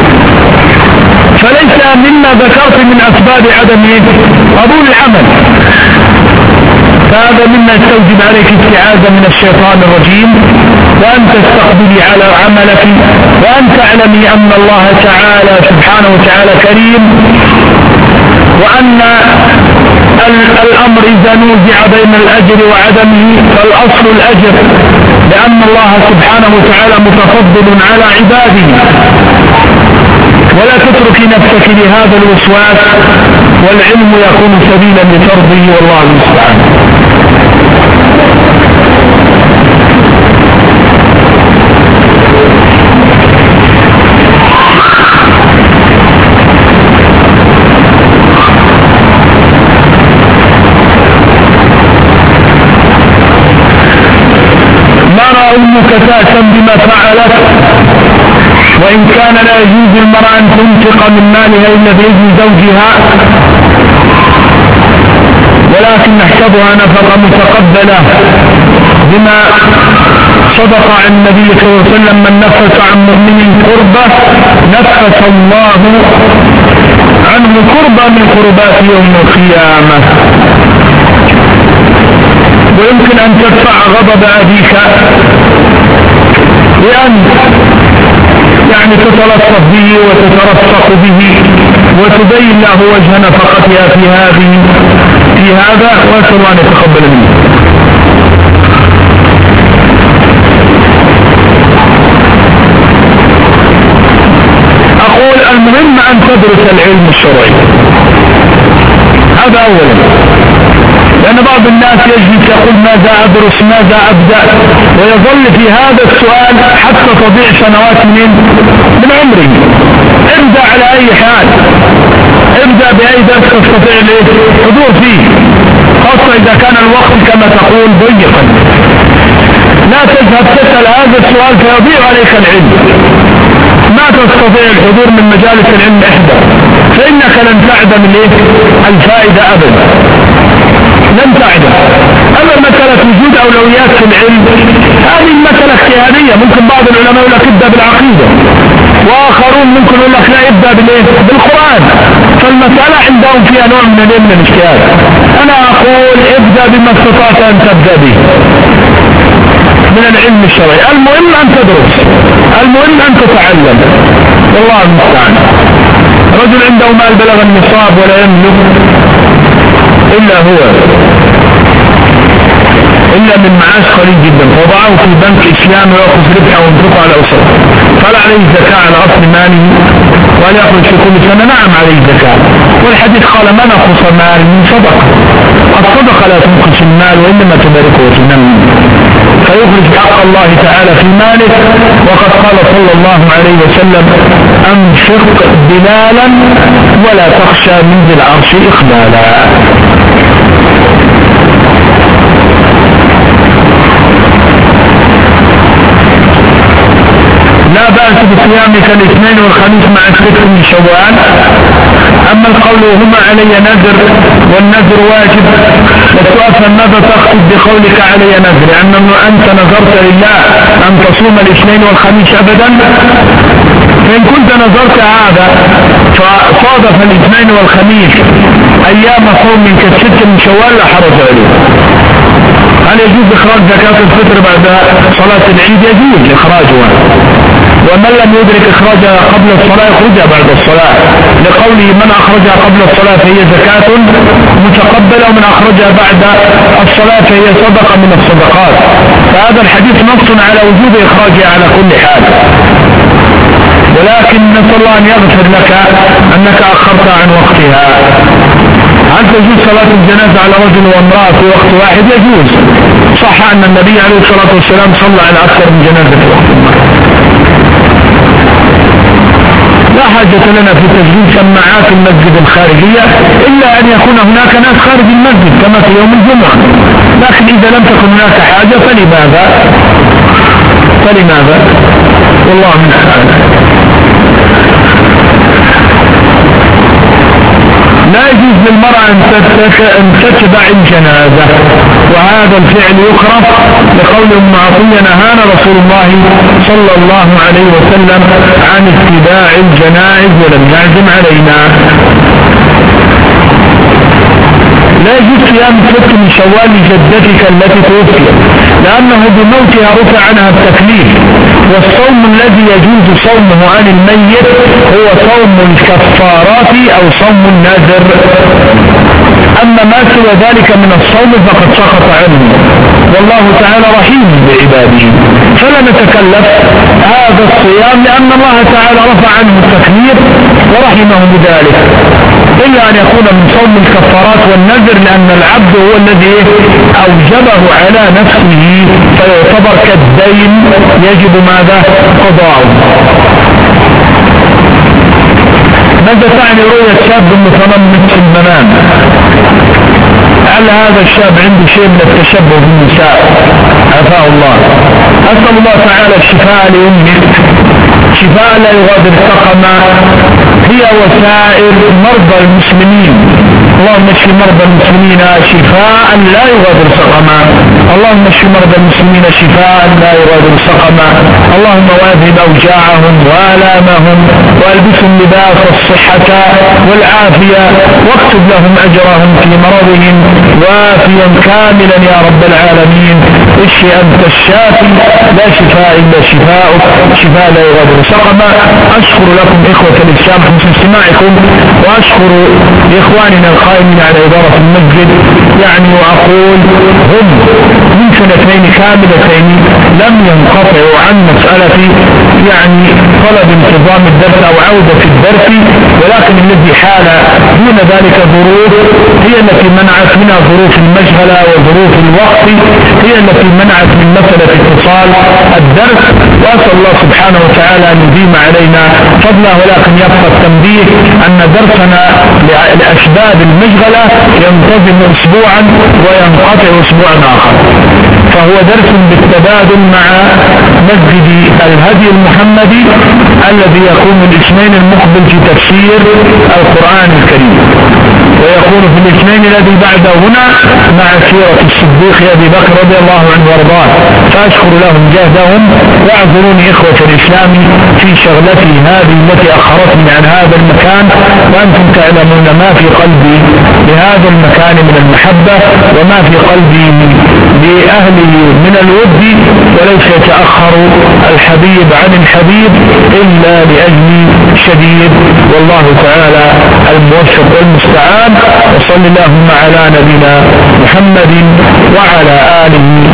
فليس مما ذكرت من أسباب عدم قبول العمل، فهذا مما يستوجب عليك استعاذة من الشيطان الرجيم وأن تستقبلي على عملك، وأن تعلمي أن الله تعالى سبحانه وتعالى كريم، وأن الأمر إذا نوزع بين الأجر وعدمه فالأصل الأجر، لأن الله سبحانه وتعالى متفضل على عباده. ولا تتركي نفسك لهذا الوسواس، والعلم يكون سبيلا لترضيه، والله المستعان. أمك تأسا بما فعلت، وإن كان لا يجوز المرأة أن تنفق من مالها إلا بإذن زوجها، ولكن نحسبها نفقة متقبلة بما صدق عن النبي صلى الله عليه وسلم: من نفس عن مؤمن كربة نفس الله عنه كربة من كربات يوم القيامة. ويمكن أن تدفع غضب أبيك بأن يعني تتلطف به وتترفق به وتبين له وجه نفقتها في هذه في هذا، وأسأل الله أن يتقبل منه. أقول المهم أن تدرس العلم الشرعي، هذا أولا، لأن بعض الناس يجلس يقول ماذا أدرس ماذا أبدأ، ويظل في هذا السؤال حتى تضيع سنوات من من عمره. ابدأ على أي حال، ابدأ بأي درس تستطيع الحضور فيه، خاصة إذا كان الوقت كما تقول ضيقا. لا تذهب تسأل هذا السؤال فيضيع عليك العلم، ما تستطيع الحضور من مجالس العلم احدى، فإنك لن تعدم الفائدة أبدا، لن تعدم. أما مسألة وجود أولويات في العلم هذه المسألة اجتهادية، ممكن بعض العلماء يقول لك ابدأ بالعقيدة، وآخرون ممكن يقول لك لا ابدأ بالقرآن، فالمسألة عندهم فيها نوع من من الاجتهاد. أنا أقول ابدأ بما استطعت أن تبدأ به من العلم الشرعي، المهم أن تدرس، المهم أن تتعلم، والله المستعان. رجل عنده مال بلغ النصاب ولا يملك إلا هو إلا من معاش قليل جدا، وضعه في بنك إسلامي ويأخذ ربحه وينفقه على أسرته، فلا عليه الزكاة على أصل ماله ولا يخرج في كل سنة؟ نعم عليه الزكاة، والحديث قال ما نقص مال من صدقة، الصدقة لا تنقص المال وإنما تباركه وتنمي، فيخرج حق الله تعالى في ماله. وقد قال صلى الله عليه وسلم: أنفق بلالا ولا تخشى من ذي العرش إقبالا. لا بأس بصيامك الاثنين والخميس مع الست من شوال. أما القول هما علي نذر والنذر واجب، والسؤال ماذا تقصد بقولك علي نذر؟ لأنه أنت نذرت لله أن تصوم الاثنين والخميس أبدا، فإن كنت نذرت هذا فصادف الاثنين والخميس أيام صوم كالست من شوال لا حرج عليه. هل يجوز إخراج زكاة الفطر بعد صلاة العيد؟ يجوز إخراجها، ومن لم يدرك إخراجها قبل الصلاة يخرجها بعد الصلاة، لقوله من أخرجها قبل الصلاة فهي زكاة متقبلة، ومن أخرجها بعد الصلاة فهي صدقة من الصدقات. فهذا الحديث نص على وجوب إخراجها على كل حال، ولكن نسأل الله أن يغفر لك أنك أخرت عن وقتها. هل تجوز صلاة الجنازة على رجل وامرأة في وقت واحد؟ يجوز، صح أن النبي عليه الصلاة والسلام صلى على أكثر من جنازة في وقت. لا حاجة لنا في تسجيل سماعات المسجد الخارجية إلا أن يكون هناك ناس خارج المسجد كما في يوم الجمعة، لكن إذا لم تكن هناك حاجة فلماذا فلماذا والله من أعلم. لا يجوز للمرأة أن تتبع الجنازة، وهذا الفعل يكره لقول ام عطية: نهانا رسول الله صلى الله عليه وسلم عن اتباع الجنائز ولم يعزم علينا. لا يجوز صيام ست من شوال لجدتك التي توفيت لأنه بموتها رفع عنها التكليف، والصوم الذي يجوز صومه عن الميت هو صوم الكفارات أو صوم النذر، أما ما سوى ذلك من الصوم فقد سقط عنه، والله تعالى رحيم بعباده، فلا نتكلف هذا الصيام لأن الله تعالى رفع عنه التكليف ورحمه بذلك، إلا أن يكون من صوم الكفارات والنذر لأن العبد هو الذي أوجبه على نفسه فيعتبر كالدين يجب ماذا؟ قضاؤه. ماذا تعني رؤية شاب متنمط في المنام؟ هل هذا الشاب عنده شيء من التشبه بالنساء؟ عفاه الله. أسأل الله تعالى الشفاء لأمك، شفاء لا يغادر سقما، هي وسائر مرضى المسلمين، اللهم اشف مرضى المسلمين شفاء لا يغادر سقما، اللهم اشف مرضى المسلمين شفاء لا يغادر سقما، اللهم واذهب اوجاعهم والامهم والبسهم لباس الصحة والعافية واكتب لهم اجرهم في مرضهم وافيا كاملا يا رب العالمين، اشف انت الشافي لا شفاء الا شفاؤك، شفاء لا يغادر سقما. اشكر لكم اخوة الاسلام حسن استماعكم، واشكر لاخواننا القائمين على ادارة المسجد، يعني واقول هم من سنتين كاملتين لم ينقطعوا عن مسألة يعني طلب انتظام الدرس او عودة الدرس، ولكن الذي حال دون ذلك ظروف هي التي منعت، منها ظروف المشغلة وظروف الوقت هي التي منعت من مسألة اتصال الدرس، واسأل الله سبحانه وتعالى ان يديم علينا فضله. ولكن يبقى التنبيه ان درسنا لأسباب المشغلة ينتظم اسبوعا وينقطع اسبوعا اخر، فهو درس بالتبادل مع مسجد الهدي المحمدي الذي يكون الاثنين المقبل في تفسير القرآن الكريم، ويكون في الاثنين الذي بعده هنا مع سيرة الصديق ابي بكر رضي الله عنه وارضاه، فاشكر لهم جهدهم، واعذروني اخوة الاسلام في شغلتي هذه التي اخرتني عن هذا المكان، وانتم تعلمون ما في قلبي لهذا المكان من المحبة وما في قلبي لأهله من الود، وليس يتأخر الحبيب عن الحبيب إلا لأجل شديد، والله تعالى الموفق والمستعان. وصل اللهم على نبينا محمد وعلى آله